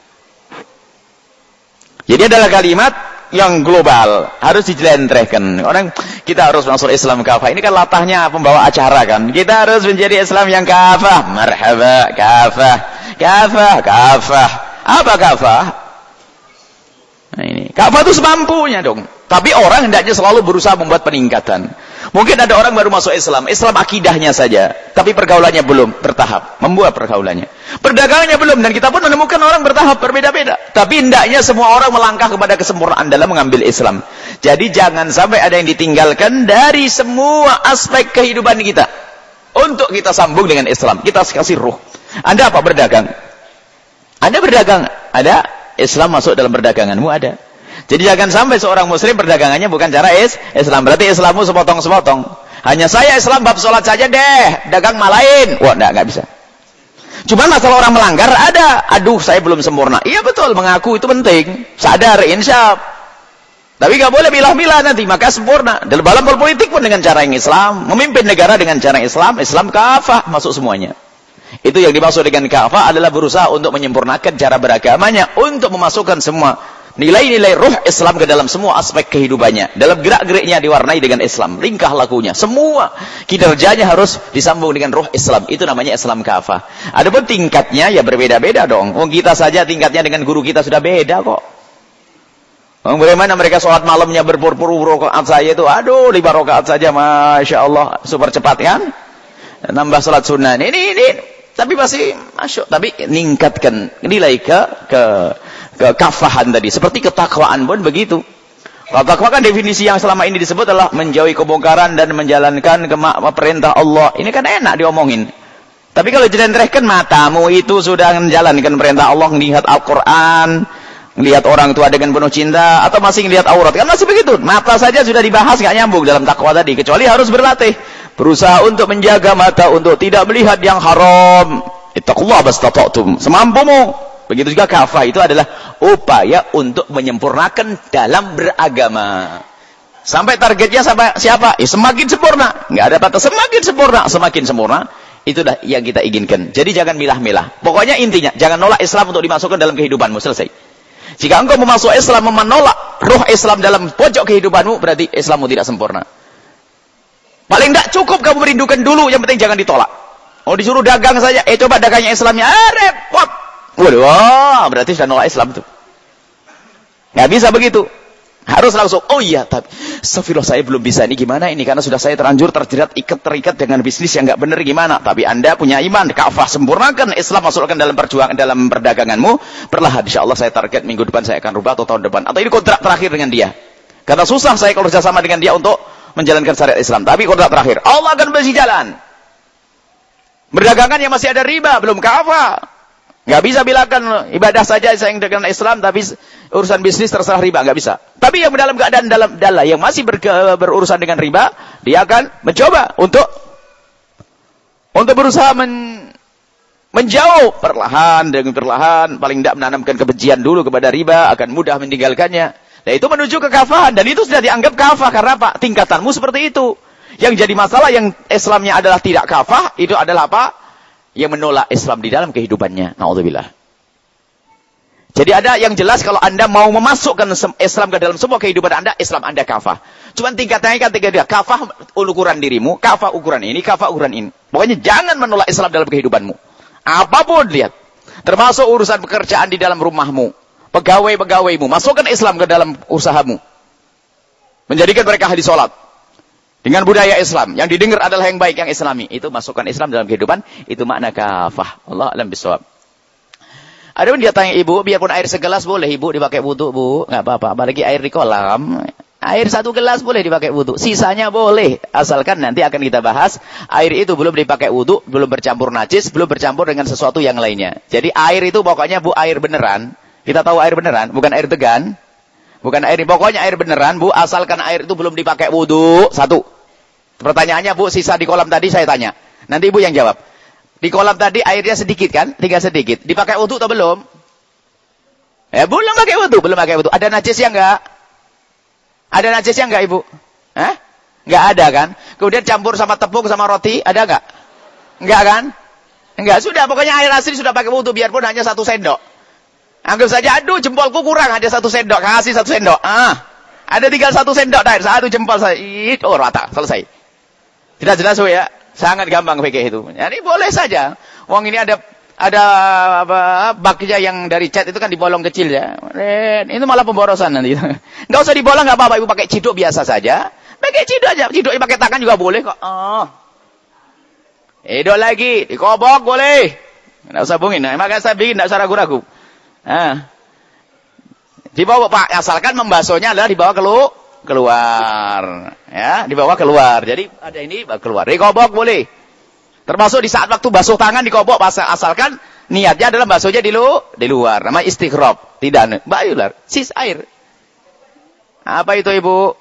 Jadi adalah kalimat yang global, harus dijelentrehkan. Orang kita harus masuk Islam kafah. Ini kan latahnya pembawa acara kan. Kita harus menjadi Islam yang kafah. Marhaba, kafah. Kafah, kafah. Apa kafah? Nah ini. Kafah itu semampunya dong. Tapi orang hendaknya selalu berusaha membuat peningkatan. Mungkin ada orang baru masuk Islam. Islam akidahnya saja. Tapi pergaulannya belum bertahap. Membuat pergaulannya. Perdagangannya belum. Dan kita pun menemukan orang bertahap berbeda-beda. Tapi hendaknya semua orang melangkah kepada kesempurnaan dalam mengambil Islam. Jadi jangan sampai ada yang ditinggalkan dari semua aspek kehidupan kita. Untuk kita sambung dengan Islam. Kita kasih ruh. Anda apa? Berdagang. Anda berdagang. Ada Islam masuk dalam perdaganganmu ada. Jadi jangan sampai seorang muslim perdagangannya bukan cara is, Islam. Berarti Islammu sepotong-sepotong. Hanya saya Islam bab sholat saja deh, dagang malain. Wah, enggak, enggak bisa. Cuma masalah orang melanggar ada. Aduh, saya belum sempurna. Iya betul, mengaku itu penting. Sadar, insyaf. Tapi enggak boleh milah-milah nanti, maka sempurna. Dalam politik pun dengan cara yang Islam. Memimpin negara dengan cara Islam. Islam kafah, masuk semuanya. Itu yang dimaksud dengan kafah adalah berusaha untuk menyempurnakan cara beragamanya. Untuk memasukkan semua nilai-nilai ruh Islam ke dalam semua aspek kehidupannya. Dalam gerak-geriknya diwarnai dengan Islam. Ringkah lakunya. Semua kinerjanya harus disambung dengan ruh Islam. Itu namanya Islam kafah. Adapun tingkatnya ya berbeda-beda dong. Oh, kita saja tingkatnya dengan guru kita sudah beda kok. Oh, bagaimana mereka sholat malamnya berpuluh-puluh rakaat saya itu. Aduh, lima rakaat saja. Masya Allah. Super cepat kan? Nambah sholat sunnah. Ini, ini, ini. Tapi masih masuk. Tapi meningkatkan nilai ke... ke kekafahan tadi. Seperti ketakwaan pun begitu. Kalau takwa kan definisi yang selama ini disebut adalah menjauhi kemungkaran dan menjalankan perintah Allah. Ini kan enak diomongin. Tapi kalau direntrehkan, matamu itu sudah menjalankan perintah Allah, melihat Al-Quran, melihat orang tua dengan penuh cinta, atau masih melihat aurat. Kan masih begitu. Mata saja sudah dibahas, nggak nyambung dalam takwa tadi. Kecuali harus berlatih. Berusaha untuk menjaga mata, untuk tidak melihat yang haram. Ittaqullah bastata'tum. Semampumu. Begitu juga kafah itu adalah upaya untuk menyempurnakan dalam beragama. Sampai targetnya sampai siapa? Ya, semakin sempurna. Nggak ada batas. Semakin sempurna. Semakin sempurna. Itulah yang kita inginkan. Jadi jangan milah-milah. Pokoknya intinya, jangan nolak Islam untuk dimasukkan dalam kehidupanmu. Selesai. Jika engkau memasuk Islam, menolak ruh Islam dalam pojok kehidupanmu, berarti Islammu tidak sempurna. Paling tidak cukup kamu merindukan dulu. Yang penting jangan ditolak. Oh, disuruh dagang saja. Eh, coba dagangnya Islamnya. Ah, repot. Waduh, wah, berarti sudah nolak Islam itu. Nggak bisa begitu. Harus langsung, oh iya, tapi astagfirullah saya belum bisa. Ini gimana ini? Karena sudah saya terlanjur terjerat, ikat, terikat dengan bisnis yang nggak benar gimana. Tapi Anda punya iman, kafah, sempurnakan Islam, masukkan dalam perjuangan, dalam perdaganganmu. Perlahan, insya Allah saya target minggu depan saya akan rubah atau tahun depan. Atau ini kontrak terakhir dengan dia. Karena susah saya kalau kerjasama dengan dia untuk menjalankan syariat Islam. Tapi kontrak terakhir. Allah akan beri jalan. Berdagangan yang masih ada riba, belum kafah. Nggak bisa bilangkan ibadah saja saya yang dengan Islam, tapi urusan bisnis terserah riba. Nggak bisa. Tapi yang dalam keadaan dalam dalam yang masih ber, berurusan dengan riba, dia akan mencoba untuk untuk berusaha men, menjauh perlahan dengan perlahan, paling tidak menanamkan kebencian dulu kepada riba, akan mudah meninggalkannya. Dan itu menuju ke kafahan, dan itu sudah dianggap kafah. Karena apa? Tingkatanmu seperti itu. Yang jadi masalah yang Islamnya adalah tidak kafah, itu adalah apa? Yang menolak Islam di dalam kehidupannya. Na'udzubillah. Jadi ada yang jelas kalau Anda mau memasukkan Islam ke dalam semua kehidupan Anda, Islam Anda kafah. Cuma tingkatannya kan tiga dia. Kafah ukuran dirimu, kafah ukuran ini, kafah ukuran ini. Pokoknya jangan menolak Islam dalam kehidupanmu. Apapun lihat. Termasuk urusan pekerjaan di dalam rumahmu. Pegawai-pegawaimu. Masukkan Islam ke dalam usahamu. Menjadikan mereka ahli sholat. Dengan budaya Islam. Yang didengar adalah yang baik, yang Islami. Itu masukkan Islam dalam kehidupan. Itu makna kafah. Allah alam bisawab. Ada pun dia tanya ibu, biarpun air segelas boleh ibu dipakai wudhu bu. Nggak apa-apa. Apalagi air di kolam. Air satu gelas boleh dipakai wudhu. Sisanya boleh. Asalkan nanti akan kita bahas. Air itu belum dipakai wudhu. Belum bercampur najis. Belum bercampur dengan sesuatu yang lainnya. Jadi air itu pokoknya bu air beneran. Kita tahu air beneran. Bukan air degan. Bukan air, pokoknya air beneran, Bu. Asalkan air itu belum dipakai wudhu. Satu. Pertanyaannya, Bu, sisa di kolam tadi saya tanya. Nanti Ibu yang jawab. Di kolam tadi airnya sedikit kan? Tinggal sedikit. Dipakai wudhu atau belum? Ya, belum pakai wudhu. Belum pakai wudhu. Ada najisnya enggak? Ada najisnya enggak, Ibu? Hah? Enggak ada kan? Kemudian campur sama tepung sama roti, ada enggak? Enggak kan? Enggak. Sudah, pokoknya air asli sudah pakai wudhu. Biarpun hanya satu sendok. Anggap saja, aduh jempolku kurang, ada satu sendok, kasih satu sendok. Ah, ada tinggal satu sendok air, satu jempol saya. Oh, rata, selesai. Tidak jelas ya, sangat gampang fikih itu. Jadi boleh saja. Wong ini ada ada apa baknya yang dari cat itu kan dibolong kecil ya. Itu malah pemborosan nanti. Enggak usah dibolong, enggak apa-apa, Ibu pakai ciduk biasa saja. Pakai ciduk aja, ciduk pakai tangan juga boleh kok. Oh. Ciduk lagi, dikobok boleh. Enggak usah bungin. Nah, makanya saya bikin enggak usah ragu-ragu. Nah, dibawa Pak, asalkan membasuhnya adalah dibawa kelu, keluar, ya, dibawa keluar. Jadi ada ini keluar, dikobok boleh. Termasuk di saat waktu basuh tangan dikobok, asalkan Niatnya adalah basuhnya di, lu, di luar. Nama istighrab. Tidak, bayular. Sis air. Apa itu ibu?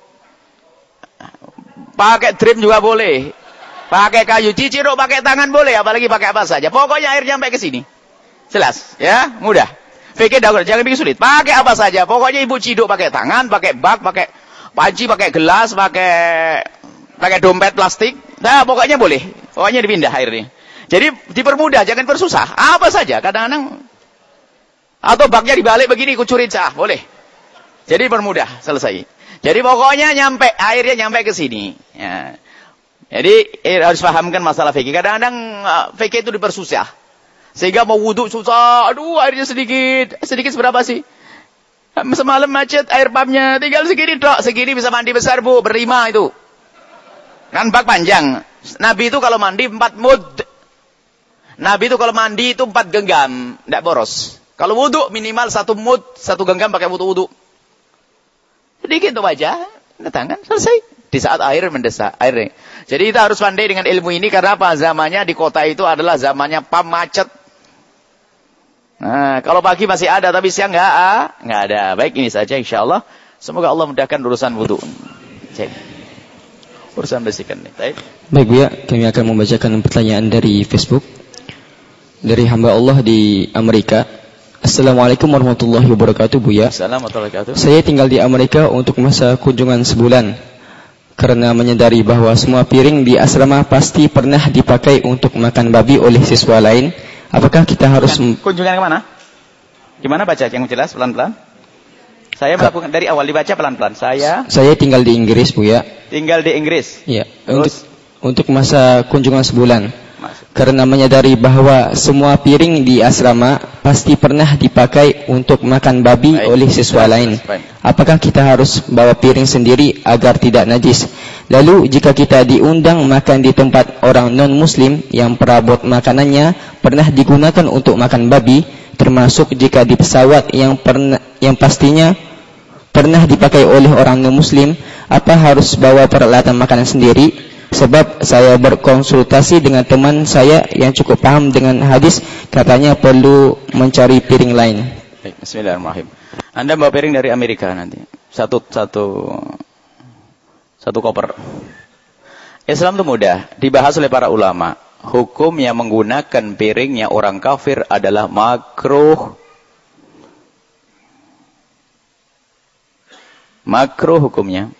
Pakai trim juga boleh. Pakai kayu ciciduk, pakai tangan boleh. Apalagi pakai apa saja. Pokoknya air sampai ke sini. Jelas? Ya, mudah. Fikir dahulu, jangan bikin sulit. Pakai apa saja. Pokoknya ibu ciduk pakai tangan, pakai bak, pakai panci, pakai gelas, pakai pakai dompet plastik. Nah, pokoknya boleh. Pokoknya dipindah airnya. Jadi dipermudah, jangan bersusah. Apa saja, kadang-kadang. Atau baknya dibalik begini, kucurin cah, boleh. Jadi permudah, selesai. Jadi pokoknya nyampe, airnya nyampe ke sini. Ya. Jadi eh, harus pahamkan masalah fikih. Kadang-kadang uh, fikih itu dipersusah. Sehingga mau wudhu susah. Aduh, airnya sedikit. Sedikit seberapa sih? Semalam macet air pumpnya. Tinggal segini dok. Segini bisa mandi besar bu. Berlima itu. Kan bak panjang. Nabi itu kalau mandi empat mud. Nabi itu kalau mandi itu empat genggam. Tidak boros. Kalau wudhu minimal satu mud. Satu genggam pakai wudhu-wudhu. Sedikit itu aja. Tangan selesai. Di saat air mendesak. Airnya. Jadi kita harus pandai dengan ilmu ini. Karena apa? Zamannya di kota itu adalah zamannya pam macet. Nah, kalau pagi masih ada. Tapi siang nggak ah, nggak ada. Baik, ini saja insya Allah. Semoga Allah mudahkan urusan wudhu. Cek. Urusan bersihkan nih. Baik. Baik Bu ya. Kami akan membacakan pertanyaan dari Facebook. Dari hamba Allah di Amerika. Assalamualaikum warahmatullahi wabarakatuh Bu ya. Assalamualaikum warahmatullahi wabarakatuh. Saya tinggal di Amerika untuk masa kunjungan sebulan. Karena menyadari bahwa semua piring di asrama pasti pernah dipakai untuk makan babi oleh siswa lain. Apakah kita harus... Kunjungan, kunjungan ke mana? Gimana baca yang jelas pelan-pelan? Saya melakukan dari awal dibaca pelan-pelan. Saya Saya tinggal di Inggris Bu ya. Tinggal di Inggris. Iya. Untuk untuk masa kunjungan sebulan. Karena menyadari bahwa semua piring di asrama pasti pernah dipakai untuk makan babi baik, oleh siswa baik, lain. Baik. Apakah kita harus bawa piring sendiri agar tidak najis? Lalu jika kita diundang makan di tempat orang non-muslim yang perabot makanannya pernah digunakan untuk makan babi, termasuk jika di pesawat yang pernah yang pastinya pernah dipakai oleh orang non-muslim, apa harus bawa peralatan makanan sendiri? Sebab saya berkonsultasi dengan teman saya yang cukup paham dengan hadis, katanya perlu mencari piring lain. Baik, bismillahirrahmanirrahim. Anda bawa piring dari Amerika nanti. Satu satu satu koper. Islam itu mudah, dibahas oleh para ulama. Hukum yang menggunakan piringnya orang kafir adalah makruh. Makruh hukumnya.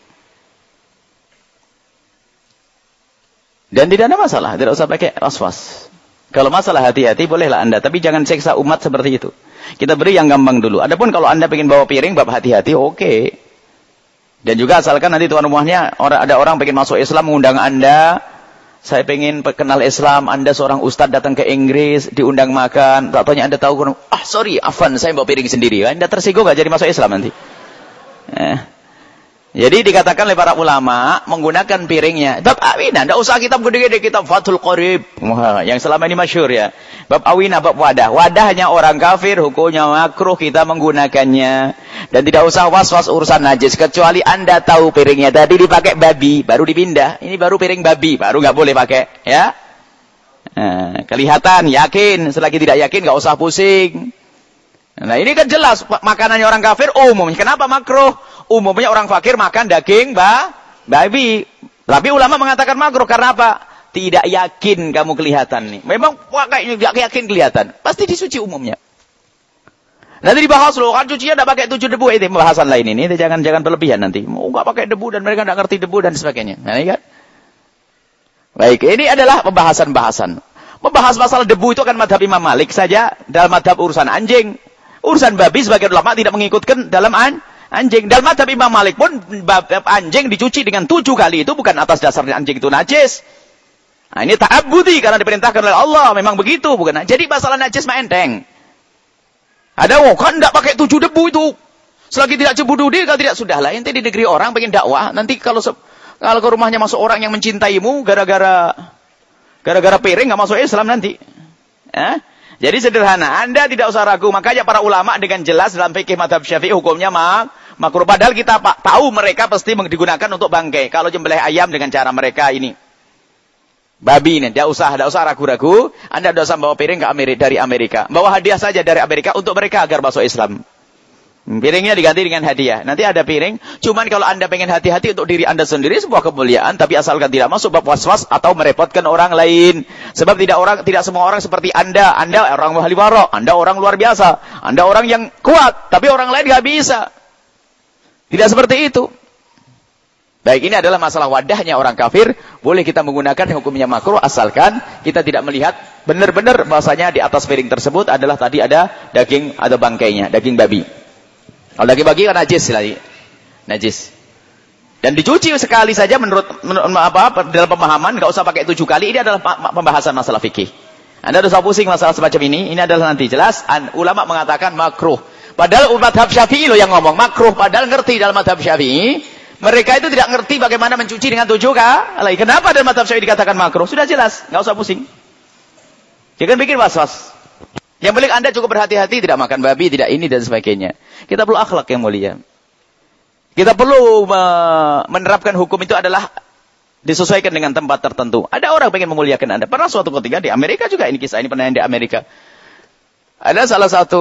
Dan tidak ada masalah, tidak usah pakai was-was. Kalau masalah hati-hati bolehlah Anda, tapi jangan seksa umat seperti itu. Kita beri yang gampang dulu. Adapun kalau Anda ingin bawa piring, bab hati-hati, oke. Okay. Dan juga asalkan nanti tuan rumahnya, orang, ada orang ingin masuk Islam, mengundang Anda. Saya ingin kenal Islam, Anda seorang ustadz datang ke Inggris, diundang makan. Tak tanya Anda tahu, ah sorry, afan, saya bawa piring sendiri. Anda tersinggung gak jadi masuk Islam nanti? Eh. Jadi dikatakan oleh para ulama menggunakan piringnya. Bab awina, tidak usah kitab gede-gede, kitab Fathul Qorib. Wah, yang selama ini masyhur ya. Bab awina, bab wadah. Wadahnya orang kafir, hukumnya makruh kita menggunakannya. Dan tidak usah was-was urusan najis. Kecuali Anda tahu piringnya tadi dipakai babi, baru dipindah. Ini baru piring babi, baru nggak boleh pakai. Ya. Nah, kelihatan, yakin. Selagi tidak yakin, nggak usah pusing. Nah ini kan jelas makanannya orang kafir umum. Kenapa makruh? Umumnya orang fakir makan daging bah, babi. Tapi ulama mengatakan makruh karena apa? Tidak yakin kamu kelihatan nih. Memang tidak yakin kelihatan. Pasti disuci umumnya. Nanti dibahas loh kan cucinya tidak pakai tujuh debu. Itu pembahasan lain ini. Itu jangan jangan berlebihan nanti. Mau nggak pakai debu dan mereka tidak ngerti debu dan sebagainya. Nah ini kan. Baik, ini adalah pembahasan-bahasan. Membahas masalah debu itu kan madhab Imam Malik saja. Dalam madhab urusan anjing. Urusan babi sebagian ulama tidak mengikutkan dalam an, anjing. Dalam madhab Imam Malik pun anjing dicuci dengan tujuh kali itu bukan atas dasarnya anjing itu najis. Nah, ini ta'abbudi karena diperintahkan oleh Allah. Memang begitu. Bukan. Jadi masalah najis mah enteng. Ada oh, kan tidak pakai tujuh debu itu. Selagi tidak cebudu dia kalau tidak sudah lah. Nanti di negeri orang pengen dakwah. Nanti kalau kalau ke rumahnya masuk orang yang mencintaimu gara-gara gara-gara piring nggak masuk Islam nanti. Ya? Jadi sederhana, Anda tidak usah ragu. Makanya para ulama dengan jelas dalam fikih mazhab Syafi'i hukumnya mak makruh. Padahal kita tahu mereka pasti digunakan untuk bangkai. Kalau jembelih ayam dengan cara mereka ini. Babi ini, tidak usah, tidak usah ragu-ragu. Anda tidak usah bawa piring ke Amerika, dari Amerika. Bawa hadiah saja dari Amerika untuk mereka agar masuk Islam. Piringnya diganti dengan hadiah. Nanti ada piring. Cuman kalau Anda pengen hati-hati untuk diri Anda sendiri, sebuah kemuliaan. Tapi asalkan tidak masuk bab was-was atau merepotkan orang lain. Sebab tidak orang, tidak semua orang seperti Anda. Anda orang ahli warok. Anda orang luar biasa. Anda orang yang kuat. Tapi orang lain tidak bisa. Tidak seperti itu. Baik, ini adalah masalah wadahnya orang kafir. Boleh kita menggunakan hukumnya makruh asalkan kita tidak melihat benar-benar bahasanya di atas piring tersebut adalah tadi ada daging atau bangkainya, daging babi. Kalau daging babi kan najis lagi. Najis. Dan dicuci sekali saja menurut, menurut apa dalam pemahaman, enggak usah pakai tujuh kali. Ini adalah pembahasan masalah fikih. Anda sudah pusing masalah semacam ini, ini adalah nanti jelas an, ulama mengatakan makruh. Padahal mazhab Syafi'i loh yang ngomong makruh, padahal ngerti dalam mazhab Syafi'i. Mereka itu tidak ngerti bagaimana mencuci dengan tujuh kali. Kenapa dalam mazhab Syafi'i dikatakan makruh? Sudah jelas, enggak usah pusing. Jangan bikin was-was. Yang penting Anda cukup berhati-hati, tidak makan babi, tidak ini dan sebagainya. Kita perlu akhlak yang mulia. Kita perlu me menerapkan hukum itu adalah disesuaikan dengan tempat tertentu. Ada orang pengen memuliakan Anda. Pernah suatu ketika di Amerika juga, ini kisah ini pernah di Amerika. Ada salah satu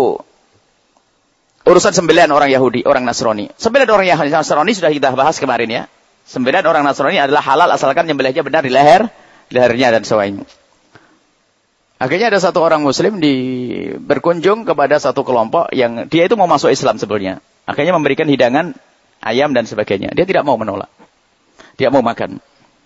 urusan sembilan orang Yahudi, orang Nasrani. Sembilan orang Yahudi Nasrani sudah kita bahas kemarin ya. Sembilan orang Nasrani adalah halal asalkan nyembelihnya benar di leher, lehernya dan sebagainya. Akhirnya ada satu orang Muslim di berkunjung kepada satu kelompok yang dia itu mau masuk Islam sebetulnya. Akhirnya memberikan hidangan ayam dan sebagainya. Dia tidak mau menolak. Dia mau makan.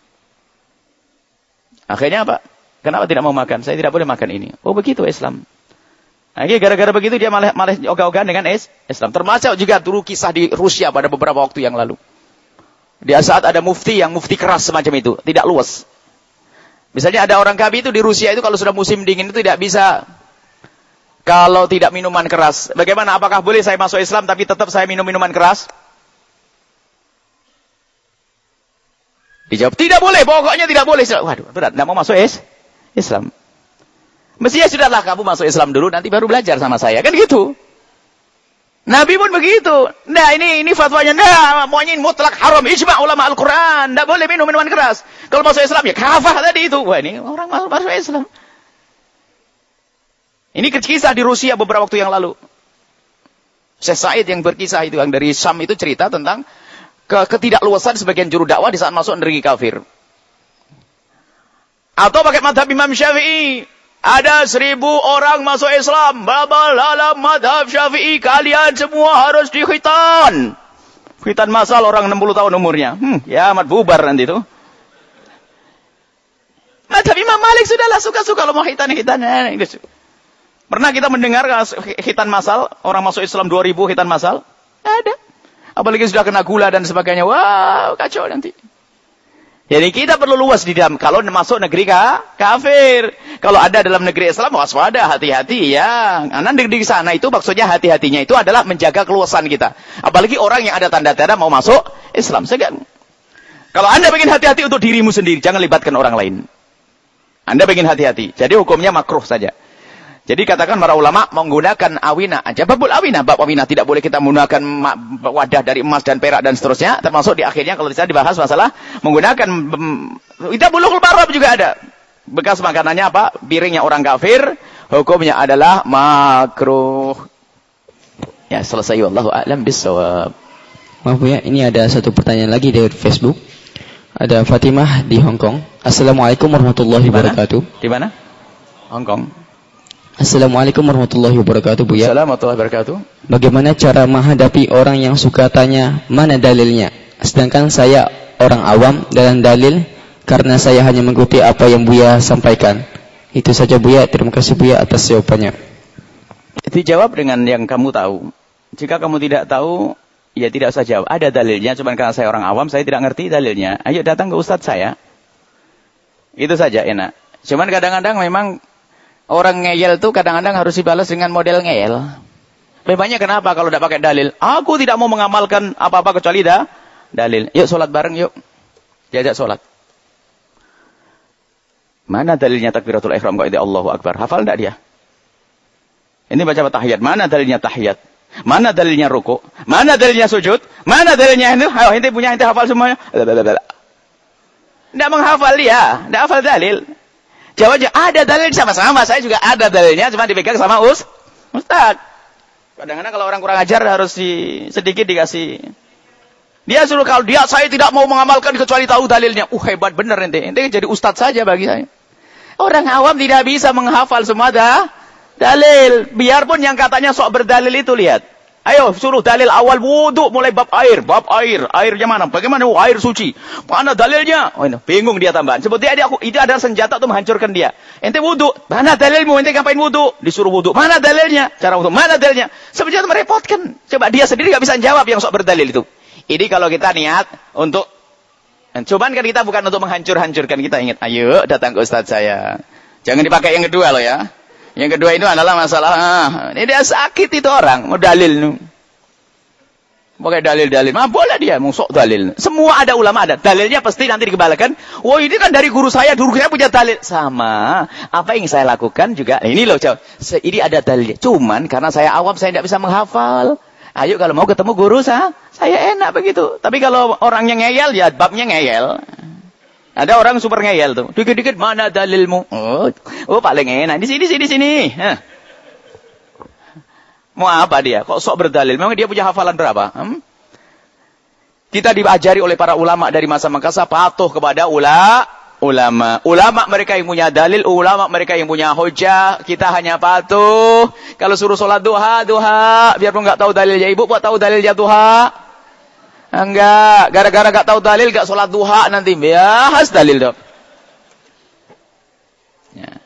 Akhirnya apa? Kenapa tidak mau makan? Saya tidak boleh makan ini. Oh begitu Islam. Akhirnya gara-gara begitu dia malah malah ogah-ogahan dengan Islam. Termasuk juga dulu kisah di Rusia pada beberapa waktu yang lalu. Di saat ada mufti yang mufti keras semacam itu, tidak luas. Misalnya ada orang kafir itu di Rusia itu kalau sudah musim dingin itu tidak bisa kalau tidak minuman keras. Bagaimana? Apakah boleh saya masuk Islam tapi tetap saya minum minuman keras? Dijawab tidak boleh, pokoknya tidak boleh. Waduh, berat, tidak mau masuk Islam. Mestinya sudahlah kamu masuk Islam dulu, nanti baru belajar sama saya. Kan gitu. Nabi pun begitu. Nah ini ini fatwanya, nah maunya mutlak haram, ijma' ulama Al-Quran. Tidak boleh minum minuman keras. Kalau masuk Islam ya kafah tadi itu. Wah ini orang masuk Islam. Ini kisah di Rusia beberapa waktu yang lalu. Syekh Said yang berkisah itu, yang dari Syam itu cerita tentang ke ketidakluasan sebagian juru dakwah di saat masuk negeri kafir. Atau pakai mazhab Imam Syafi'i. Ada seribu orang masuk Islam. Babal dalam madhab Syafi'i. Kalian semua harus dikhitan. Khitan masal orang enam puluh tahun umurnya. Hmm, ya amat bubar nanti itu. Madhab Imam Malik sudahlah suka-suka. Kalau mau khitan-khitan. Pernah kita mendengar khitan masal. Orang masuk Islam dua ribu khitan masal? Ada. Apalagi sudah kena gula dan sebagainya. Wow, kacau nanti. Jadi kita perlu luas di dalam. Kalau masuk negeri kafir. Kalau ada dalam negeri Islam, waspada, hati-hati ya. Karena di sana itu maksudnya hati-hatinya itu adalah menjaga keluasan kita. Apalagi orang yang ada tanda-tanda mau masuk Islam. Segan. Kalau Anda ingin hati-hati untuk dirimu sendiri, jangan libatkan orang lain. Anda ingin hati-hati. Jadi hukumnya makruh saja. Jadi katakan para ulama menggunakan awina aja. Babul awina, bab awina tidak boleh kita menggunakan wadah dari emas dan perak dan seterusnya. Termasuk di akhirnya kalau bisa dibahas masalah menggunakan tidak bulughul maram juga ada. Bekas makanannya apa? Piringnya orang kafir, hukumnya adalah makruh. Ya, selesai wallahu a'lam bissawab. Maaf ya, ini ada satu pertanyaan lagi dari Facebook. Ada Fatimah di Hong Kong. Assalamualaikum warahmatullahi wabarakatuh. Di mana? Hong Kong. Assalamualaikum warahmatullahi wabarakatuh, Bu ya. Assalamualaikum warahmatullahi wabarakatuh. Bagaimana cara menghadapi orang yang suka tanya mana dalilnya? Sedangkan saya orang awam dalam dalil karena saya hanya mengikuti apa yang Buya sampaikan. Itu saja Buya. Terima kasih Buya atas jawabannya. Dijawab dengan yang kamu tahu. Jika kamu tidak tahu, ya tidak usah jawab. Ada dalilnya, cuma karena saya orang awam, saya tidak ngerti dalilnya. Ayo datang ke ustadz saya. Itu saja enak. Cuman kadang-kadang memang orang ngeyel tuh kadang-kadang harus dibalas dengan model ngeyel. Memangnya kenapa kalau tidak pakai dalil? Aku tidak mau mengamalkan apa-apa kecuali dah dalil. Yuk sholat bareng yuk. Diajak sholat. Mana dalilnya takbiratul ihram kok itu Allahu Akbar? Hafal enggak dia? Ini baca tahiyat. Mana dalilnya tahiyat? Mana dalilnya ruku? Mana dalilnya sujud? Mana dalilnya itu? Ayo ente punya ente hafal semuanya. Tidak menghafal dia, tidak hafal dalil. Jawabnya, ada dalil sama-sama, saya juga ada dalilnya, cuma dipegang sama us, Ustaz. Kadang-kadang kalau orang kurang ajar harus di, sedikit dikasih. Dia suruh, kalau dia, saya tidak mau mengamalkan kecuali tahu dalilnya. Uh, hebat bener ente. Ente jadi ustaz saja bagi saya. Orang awam tidak bisa menghafal semua dah, dalil. Biarpun yang katanya sok berdalil itu, lihat. Ayo, suruh dalil awal wudu, mulai bab air. Bab air. Airnya mana? Bagaimana? Oh, air suci. Mana dalilnya? Oh, ini. Bingung dia tambahan. Sebetulnya dia, aku, itu adalah senjata untuk menghancurkan dia. Ente wudu. Mana dalilmu? Ente ngapain wudu? Disuruh wudu. Mana dalilnya? Cara wudu. Mana dalilnya? Sebetulnya merepotkan. Coba dia sendiri nggak bisa jawab yang sok berdalil itu. Ini kalau kita niat untuk. Cuman kan kita bukan untuk menghancur-hancurkan. Kita ingat, ayo datang ke ustaz saya. Jangan dipakai yang kedua loh ya. Yang kedua itu adalah masalah, ah, ini dia sakit itu orang, mau dalil. Pakai dalil-dalil, mah boleh dia, mau sok dalil. Semua ada ulama ada, dalilnya pasti nanti dikembalikan. Wah ini kan dari guru saya, guru saya punya dalil. Sama, apa yang saya lakukan juga, ini loh, ini ada dalilnya. Cuman karena saya awam, saya tidak bisa menghafal. Ayo kalau mau ketemu guru saya, saya enak begitu. Tapi kalau orangnya ngeyel, ya babnya ngeyel. Ada orang super ngeyel tuh. Dikit-dikit mana dalilmu? Oh, oh paling enak. Di sini, sini, sini. Hah. Mau apa dia? Kok sok berdalil? Memang dia punya hafalan berapa? Hmm? Kita diajari oleh para ulama dari masa masa patuh kepada ula, ulama. Ulama mereka yang punya dalil, ulama mereka yang punya hujah. Kita hanya patuh. Kalau suruh sholat duha, duha. Biarpun nggak tahu dalilnya ibu, buat tahu dalilnya duha. Enggak, gara-gara gak tahu dalil, gak sholat duha nanti. Bahas dalil dong. Ya.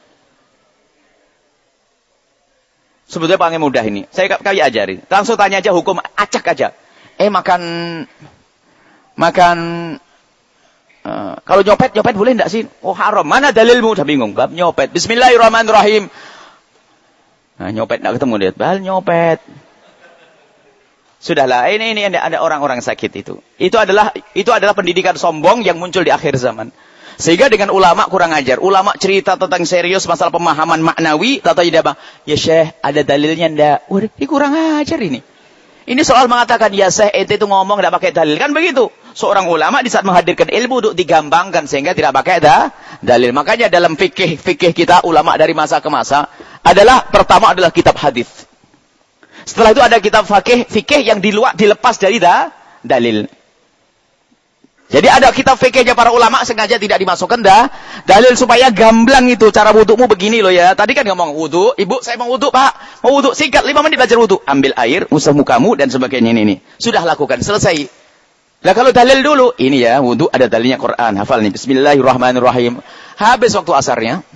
Sebetulnya paling mudah ini. Saya kali ajari. Langsung tanya aja hukum, acak aja. Eh makan, makan, uh, kalau nyopet, nyopet boleh enggak sih? Oh haram, mana dalilmu? Udah bingung, bab nyopet. Bismillahirrahmanirrahim. Nah nyopet, enggak ketemu dia. Bahal nyopet. Sudahlah, ini ini ada orang-orang sakit itu. Itu adalah itu adalah pendidikan sombong yang muncul di akhir zaman. Sehingga dengan ulama kurang ajar. Ulama cerita tentang serius masalah pemahaman maknawi, tata tidak, ya Syekh, ada dalilnya ndak? Waduh, ini kurang ajar ini. Ini soal mengatakan ya Syekh, ente itu ngomong enggak pakai dalil, kan begitu. Seorang ulama di saat menghadirkan ilmu untuk digampangkan sehingga tidak pakai dah dalil. Makanya dalam fikih fikih kita ulama dari masa ke masa adalah pertama adalah kitab hadis. Setelah itu ada kitab fikih, fikih yang diluar, dilepas dari da, dalil. Jadi ada kitab fikihnya para ulama sengaja tidak dimasukkan dah dalil supaya gamblang itu cara wudumu begini loh ya. Tadi kan ngomong wudu, ibu saya mau wudu pak, mau wudu singkat lima menit belajar wudu, ambil air, usah mukamu dan sebagainya ini, ini. Sudah lakukan, selesai. Nah kalau dalil dulu, ini ya wudu ada dalilnya Quran, hafal nih. Bismillahirrahmanirrahim. Habis waktu asarnya,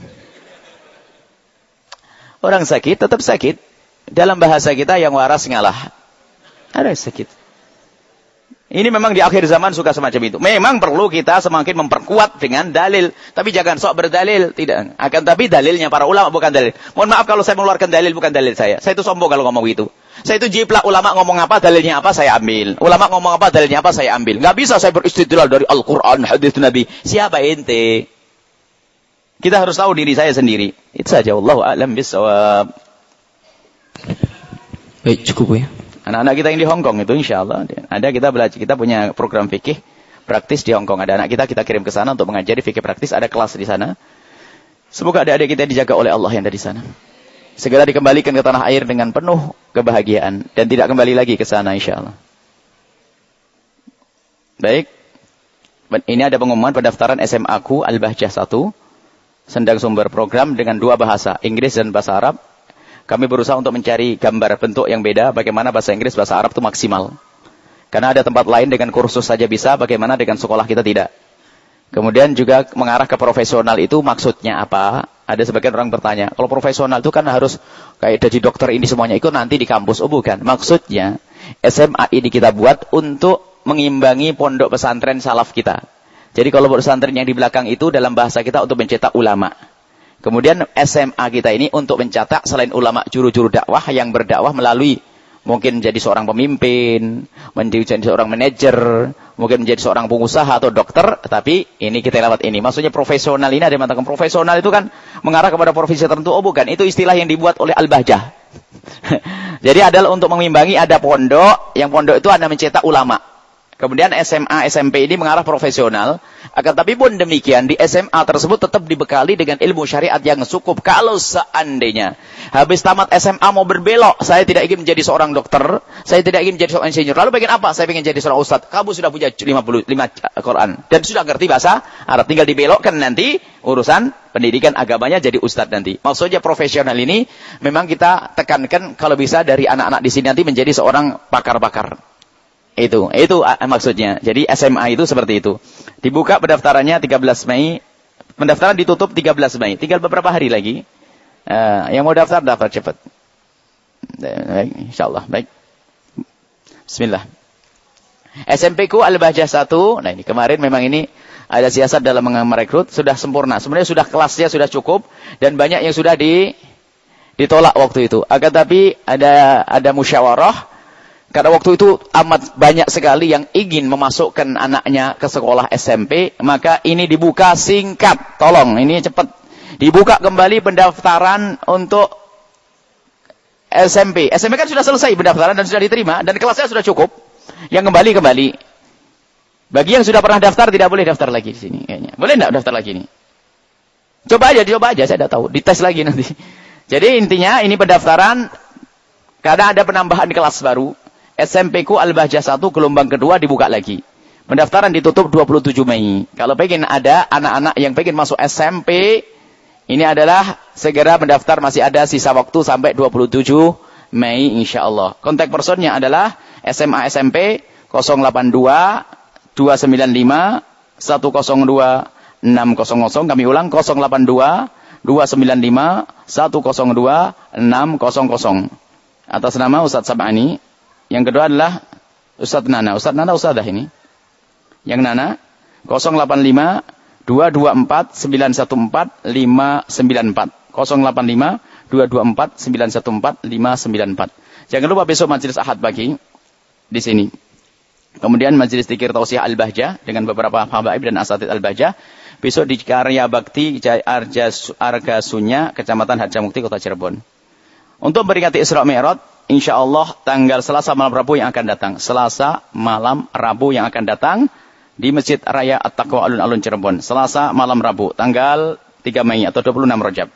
orang sakit tetap sakit. Dalam bahasa kita yang waras ngalah. Ada sakit. Ini memang di akhir zaman suka semacam itu. Memang perlu kita semakin memperkuat dengan dalil. Tapi jangan sok berdalil. Tidak. Akan tapi dalilnya para ulama bukan dalil. Mohon maaf kalau saya mengeluarkan dalil bukan dalil saya. Saya itu sombong kalau ngomong gitu. Saya itu jiplak, ulama ngomong apa dalilnya apa saya ambil. Ulama ngomong apa dalilnya apa saya ambil. Nggak bisa saya beristidlal dari Al-Quran, hadis Nabi. Siapa ente? Kita harus tahu diri saya sendiri. Itu saja. Wallahu a'lam bishawab. Baik, cukup ya. Anak-anak kita yang di Hong Kong itu insya Allah. Ada kita belajar, kita punya program fikih praktis di Hong Kong. Ada anak kita, kita kirim ke sana untuk mengajari fikih praktis. Ada kelas di sana. Semoga adik-adik kita dijaga oleh Allah yang ada di sana. Segera dikembalikan ke tanah air dengan penuh kebahagiaan. Dan tidak kembali lagi ke sana insya Allah. Baik. Ini ada pengumuman pendaftaran S M A ku Al-Bahjah satu. Sendang sumber program dengan dua bahasa, Inggris dan bahasa Arab. Kami berusaha untuk mencari gambar bentuk yang beda, bagaimana bahasa Inggris, bahasa Arab itu maksimal. Karena ada tempat lain dengan kursus saja bisa, bagaimana dengan sekolah kita tidak. Kemudian juga mengarah ke profesional itu maksudnya apa? Ada sebagian orang bertanya, kalau profesional itu kan harus kayak jadi dokter ini semuanya, itu nanti di kampus. Oh bukan, maksudnya S M A ini kita buat untuk mengimbangi pondok pesantren salaf kita. Jadi kalau pesantren yang di belakang itu dalam bahasa kita untuk mencetak ulama. Kemudian S M A kita ini untuk mencetak selain ulama juru-juru dakwah yang berdakwah melalui mungkin menjadi seorang pemimpin, menjadi seorang manajer, mungkin menjadi seorang pengusaha atau dokter, tapi ini kita lewat ini. Maksudnya profesional ini ada yang mengatakan profesional itu kan mengarah kepada profesi tertentu. Oh bukan, itu istilah yang dibuat oleh Al-Bahjah. Jadi adalah untuk mengimbangi ada pondok, yang pondok itu ada mencetak ulama. Kemudian S M A, S M P ini mengarah profesional. Akan tapi pun demikian, di S M A tersebut tetap dibekali dengan ilmu syariat yang cukup. Kalau seandainya habis tamat S M A mau berbelok, saya tidak ingin menjadi seorang dokter, saya tidak ingin menjadi seorang insinyur. Lalu pengen apa? Saya ingin jadi seorang ustadz. Kamu sudah punya lima puluh lima Quran. Dan sudah ngerti bahasa Arab. Tinggal dibelokkan nanti urusan pendidikan agamanya jadi ustadz nanti. Maksudnya profesional ini memang kita tekankan kalau bisa dari anak-anak di sini nanti menjadi seorang pakar-pakar. Itu, itu maksudnya. Jadi S M A itu seperti itu. Dibuka pendaftarannya tiga belas Mei. Pendaftaran ditutup tiga belas Mei. Tinggal beberapa hari lagi. Uh, yang mau daftar, daftar cepat. Baik, insyaallah. Baik. Bismillah. S M P ku Al-Bahjah satu. Nah ini kemarin memang ini ada siasat dalam merekrut. Sudah sempurna. Sebenarnya sudah kelasnya sudah cukup. Dan banyak yang sudah di, ditolak waktu itu. Akan tapi ada ada musyawarah. Karena waktu itu amat banyak sekali yang ingin memasukkan anaknya ke sekolah S M P. Maka ini dibuka singkat. Tolong, ini cepat. Dibuka kembali pendaftaran untuk S M P. S M P kan sudah selesai pendaftaran dan sudah diterima. Dan kelasnya sudah cukup. Yang kembali-kembali. Bagi yang sudah pernah daftar, tidak boleh daftar lagi di sini. Kayaknya. Boleh tidak daftar lagi ini? Coba aja, coba aja. Saya tidak tahu. Dites lagi nanti. Jadi intinya ini pendaftaran. Karena ada penambahan kelas baru. S M P ku Al-Bahjah satu gelombang kedua dibuka lagi. Pendaftaran ditutup dua puluh tujuh Mei. Kalau pengen ada anak-anak yang pengen masuk S M P, ini adalah segera mendaftar, masih ada sisa waktu sampai dua puluh tujuh Mei insyaallah. Kontak personnya adalah S M A S M P nol delapan dua dua sembilan lima satu nol dua enam nol nol. Kami ulang nol delapan dua dua sembilan lima satu nol dua enam nol nol. Atas nama Ustadz Sab'ani. Yang kedua adalah Ustadz Nana. Ustadz Nana Ustadzah ini. Yang Nana nol delapan lima dua dua empat sembilan satu empat lima sembilan empat. nol delapan lima dua dua empat sembilan satu empat lima sembilan empat. Jangan lupa besok majelis Ahad pagi di sini. Kemudian majelis Dzikir Tausiah Al-Bahjah dengan beberapa habaib dan asatid Al-Bahjah. Besok di Karya Bakti Arga Sunya, Kecamatan Harjamukti, Kota Cirebon. Untuk memperingati Isra Mi'raj, insyaallah tanggal Selasa malam Rabu yang akan datang. Selasa malam Rabu yang akan datang di Masjid Raya At-Taqwa Alun-Alun Cirebon. Selasa malam Rabu, tanggal tiga Mei atau dua puluh enam Rajab.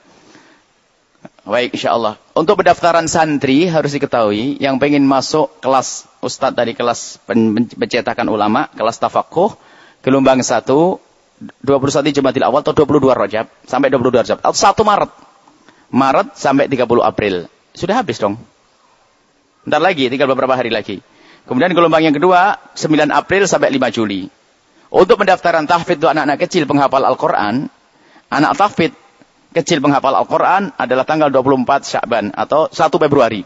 Baik, insyaallah. Untuk pendaftaran santri harus diketahui yang pengen masuk kelas ustadz dari kelas pencetakan ulama, kelas tafakuh, gelombang satu, dua puluh satu Jumadil Awal atau dua puluh dua Rajab sampai dua puluh dua Rajab atau satu Maret. Maret sampai tiga puluh April. Sudah habis dong. Bentar lagi, tinggal beberapa hari lagi. Kemudian gelombang yang kedua, sembilan April sampai lima Juli. Untuk pendaftaran tahfidz untuk anak-anak kecil penghafal Al-Quran, anak tahfidz kecil penghafal Al-Quran adalah tanggal dua puluh empat Sya'ban atau satu Februari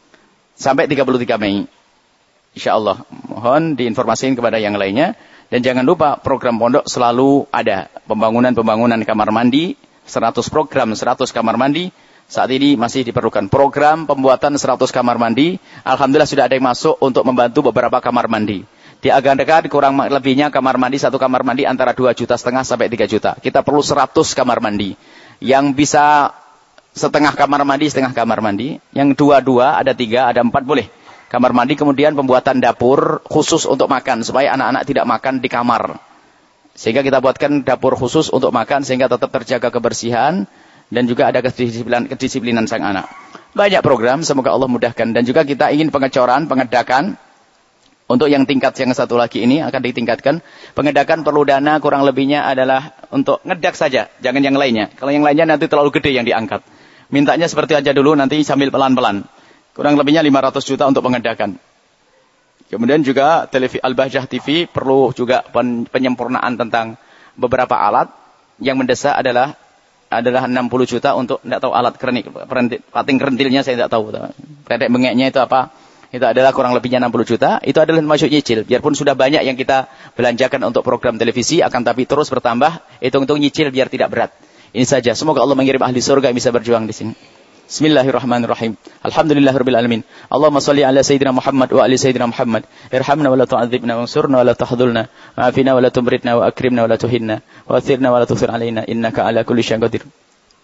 sampai tiga puluh tiga Mei. Insyaallah. Mohon diinformasikan kepada yang lainnya. Dan jangan lupa program pondok selalu ada. Pembangunan-pembangunan kamar mandi, seratus program, seratus kamar mandi. Saat ini masih diperlukan program pembuatan seratus kamar mandi. Alhamdulillah sudah ada yang masuk untuk membantu beberapa kamar mandi. Di agan dekat kurang lebihnya kamar mandi, satu kamar mandi antara dua juta setengah sampai tiga juta. Kita perlu seratus kamar mandi. Yang bisa setengah kamar mandi, setengah kamar mandi. Yang dua-dua, ada tiga, ada empat, boleh. Kamar mandi, kemudian pembuatan dapur khusus untuk makan. Supaya anak-anak tidak makan di kamar. Sehingga kita buatkan dapur khusus untuk makan sehingga tetap terjaga kebersihan. Dan juga ada kedisiplinan, kedisiplinan sang anak. Banyak program, semoga Allah mudahkan. Dan juga kita ingin pengecoran, pengedakan. Untuk yang tingkat yang satu lagi ini akan ditingkatkan. Pengedakan perlu dana kurang lebihnya adalah untuk ngedak saja. Jangan yang lainnya. Kalau yang lainnya nanti terlalu gede yang diangkat. Mintanya seperti aja dulu nanti sambil pelan-pelan. Kurang lebihnya lima ratus juta untuk pengedakan. Kemudian juga televisi Al-Bahjah T V perlu juga penyempurnaan tentang beberapa alat. Yang mendesak adalah adalah enam puluh juta untuk, tidak tahu alat kerenik, pating kerentilnya saya tidak tahu. Pendek bengeknya itu apa? Itu adalah kurang lebihnya enam puluh juta. Itu adalah masuk nyicil. Biarpun sudah banyak yang kita belanjakan untuk program televisi, akan tapi terus bertambah. Hitung-hitung nyicil biar tidak berat. Ini saja. Semoga Allah mengirim ahli surga yang bisa berjuang di sini. Bismillahirrahmanirrahim. Alhamdulillahirabbil alamin. Allahumma shalli ala sayyidina Muhammad wa ali sayyidina Muhammad. Irhamna wa la tu'adzibna wansurna wa la tahdhulna. Ma'afina wa la tumritna wa akrimna wa la tuhinna. Wa athirna wa la tuthir alaina innaka ala kulli syai'in qadir.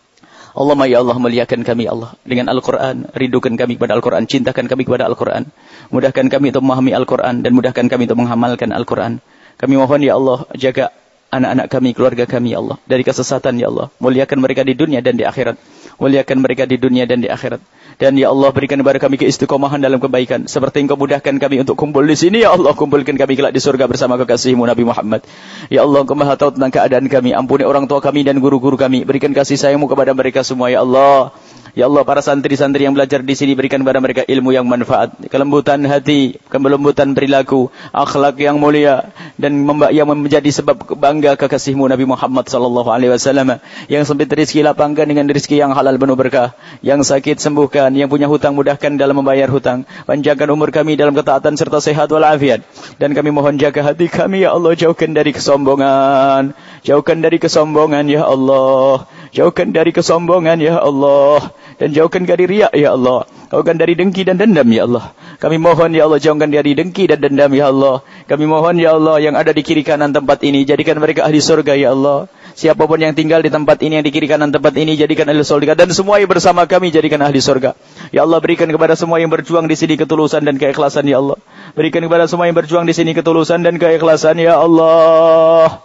Allahumma ya Allah, muliakan kami Allah dengan Al-Quran, rindukan kami kepada Al-Quran, cintakan kami kepada Al-Quran, mudahkan kami untuk memahami Al-Quran dan mudahkan kami untuk mengamalkan Al-Quran. Kami mohon ya Allah, jaga anak-anak kami, keluarga kami ya Allah dari kesesatan ya Allah. Muliakan mereka di dunia dan di akhirat. Muliakan mereka di dunia dan di akhirat. Dan ya Allah, berikan kepada kami keistiqomahan dalam kebaikan. Seperti Engkau mudahkan kami untuk kumpul di sini ya Allah, kumpulkan kami kelak di surga bersama kekasih-Mu Nabi Muhammad. Ya Allah, Engkau Maha tahu tentang keadaan kami. Ampuni orang tua kami dan guru-guru kami. Berikan kasih sayang-Mu kepada mereka semua ya Allah. Ya Allah, para santri-santri yang belajar di sini, berikan kepada mereka ilmu yang manfaat, kelembutan hati, kelembutan perilaku, akhlak yang mulia, dan yang menjadi sebab bangga kekasih-Mu Nabi Muhammad sallallahu alaihi wasallam. Yang sempit rezeki lapangkan dengan rezeki yang halal penuh berkah, yang sakit sembuhkan, yang punya hutang mudahkan dalam membayar hutang, panjangkan umur kami dalam ketaatan serta sehat walafiat. Dan kami mohon jaga hati kami ya Allah, jauhkan dari kesombongan, jauhkan dari kesombongan ya Allah, jauhkan dari kesombongan ya Allah, dan jauhkan dari riak ya Allah, jauhkan dari dengki dan dendam ya Allah. Kami mohon ya Allah, jauhkan dari dengki dan dendam ya Allah. Kami mohon ya Allah, yang ada di kiri kanan tempat ini, jadikan mereka ahli surga ya Allah. Siapapun yang tinggal di tempat ini, yang di kiri kanan tempat ini, jadikan ahli surga. Dan semua yang bersama kami, jadikan ahli surga. Ya Allah, berikan kepada semua yang berjuang di sini ketulusan dan keikhlasan ya Allah. Berikan kepada semua yang berjuang di sini ketulusan dan keikhlasan ya Allah.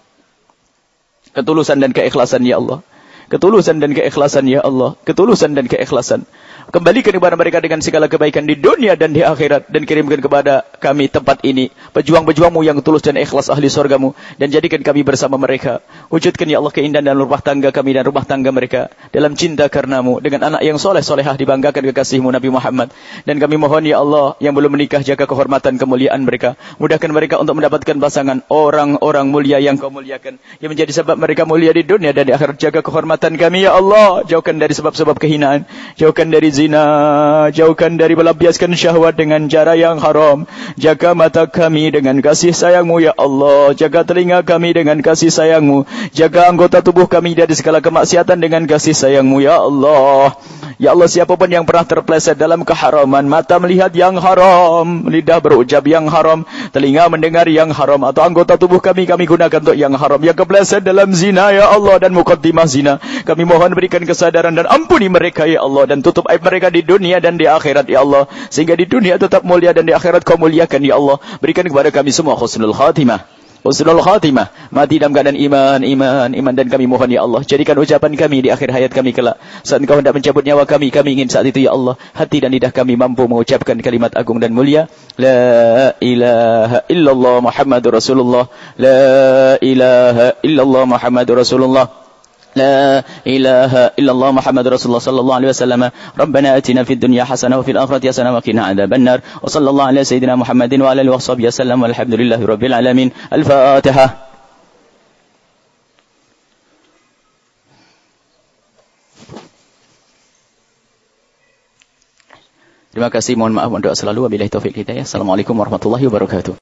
Ketulusan dan keikhlasan ya Allah. Ketulusan dan keikhlasan ya Allah. Ketulusan dan keikhlasan. Kembalikan kepada mereka dengan segala kebaikan di dunia dan di akhirat. Dan kirimkan kepada kami tempat ini pejuang-pejuangmu yang tulus dan ikhlas ahli surgamu. Dan jadikan kami bersama mereka. Wujudkan ya Allah keindahan dalam rumah tangga kami dan rumah tangga mereka. Dalam cinta karenamu. Dengan anak yang soleh solehah dibanggakan kekasihmu Nabi Muhammad. Dan kami mohon ya Allah, yang belum menikah, jaga kehormatan kemuliaan mereka. Mudahkan mereka untuk mendapatkan pasangan orang-orang mulia yang kau muliakan. Yang menjadi sebab mereka mulia di dunia dan di akhirat. Jaga kehormatan kami ya Allah. Jauhkan dari sebab-sebab kehinaan. Jauhkan dari zina, jauhkan dari melampiaskan syahwat dengan cara yang haram. Jaga mata kami dengan kasih sayang-Mu ya Allah. Jaga telinga kami dengan kasih sayang-Mu. Jaga anggota tubuh kami dari segala kemaksiatan dengan kasih sayang-Mu ya Allah. Ya Allah, siapapun yang pernah terpleset dalam keharaman, mata melihat yang haram, lidah berucap yang haram, telinga mendengar yang haram, atau anggota tubuh kami kami gunakan untuk yang haram, yang kepleset dalam zina ya Allah dan muqaddimah zina, kami mohon berikan kesadaran dan ampuni mereka ya Allah, dan tutup aib mereka di dunia dan di akhirat ya Allah, sehingga di dunia tetap mulia dan di akhirat kau muliakan ya Allah. Berikan kepada kami semua husnul khatimah, husnul khatimah, mati dalam keadaan iman, iman, iman. Dan kami mohon ya Allah, jadikan ucapan kami di akhir hayat kami kelak, saat Engkau hendak mencabut nyawa kami, kami ingin saat itu ya Allah, hati dan lidah kami mampu mengucapkan kalimat agung dan mulia, La ilaha illallah Muhammadur Rasulullah, La ilaha illallah Muhammadur Rasulullah, لا إله إلا الله محمد رسول الله صلى الله عليه وسلم. ربنا آتنا في الدنيا حسنة وفي الآخرة حسنة وقنا عذاب النار. وصلى الله على سيدنا محمد وعلى آله وصحبه وسلم والحمد لله رب العالمين. الفاتحة. Terima kasih, mohon maaf, doa selalu. Wabillahi taufiq hidayah. Assalamualaikum warahmatullahi wabarakatuh.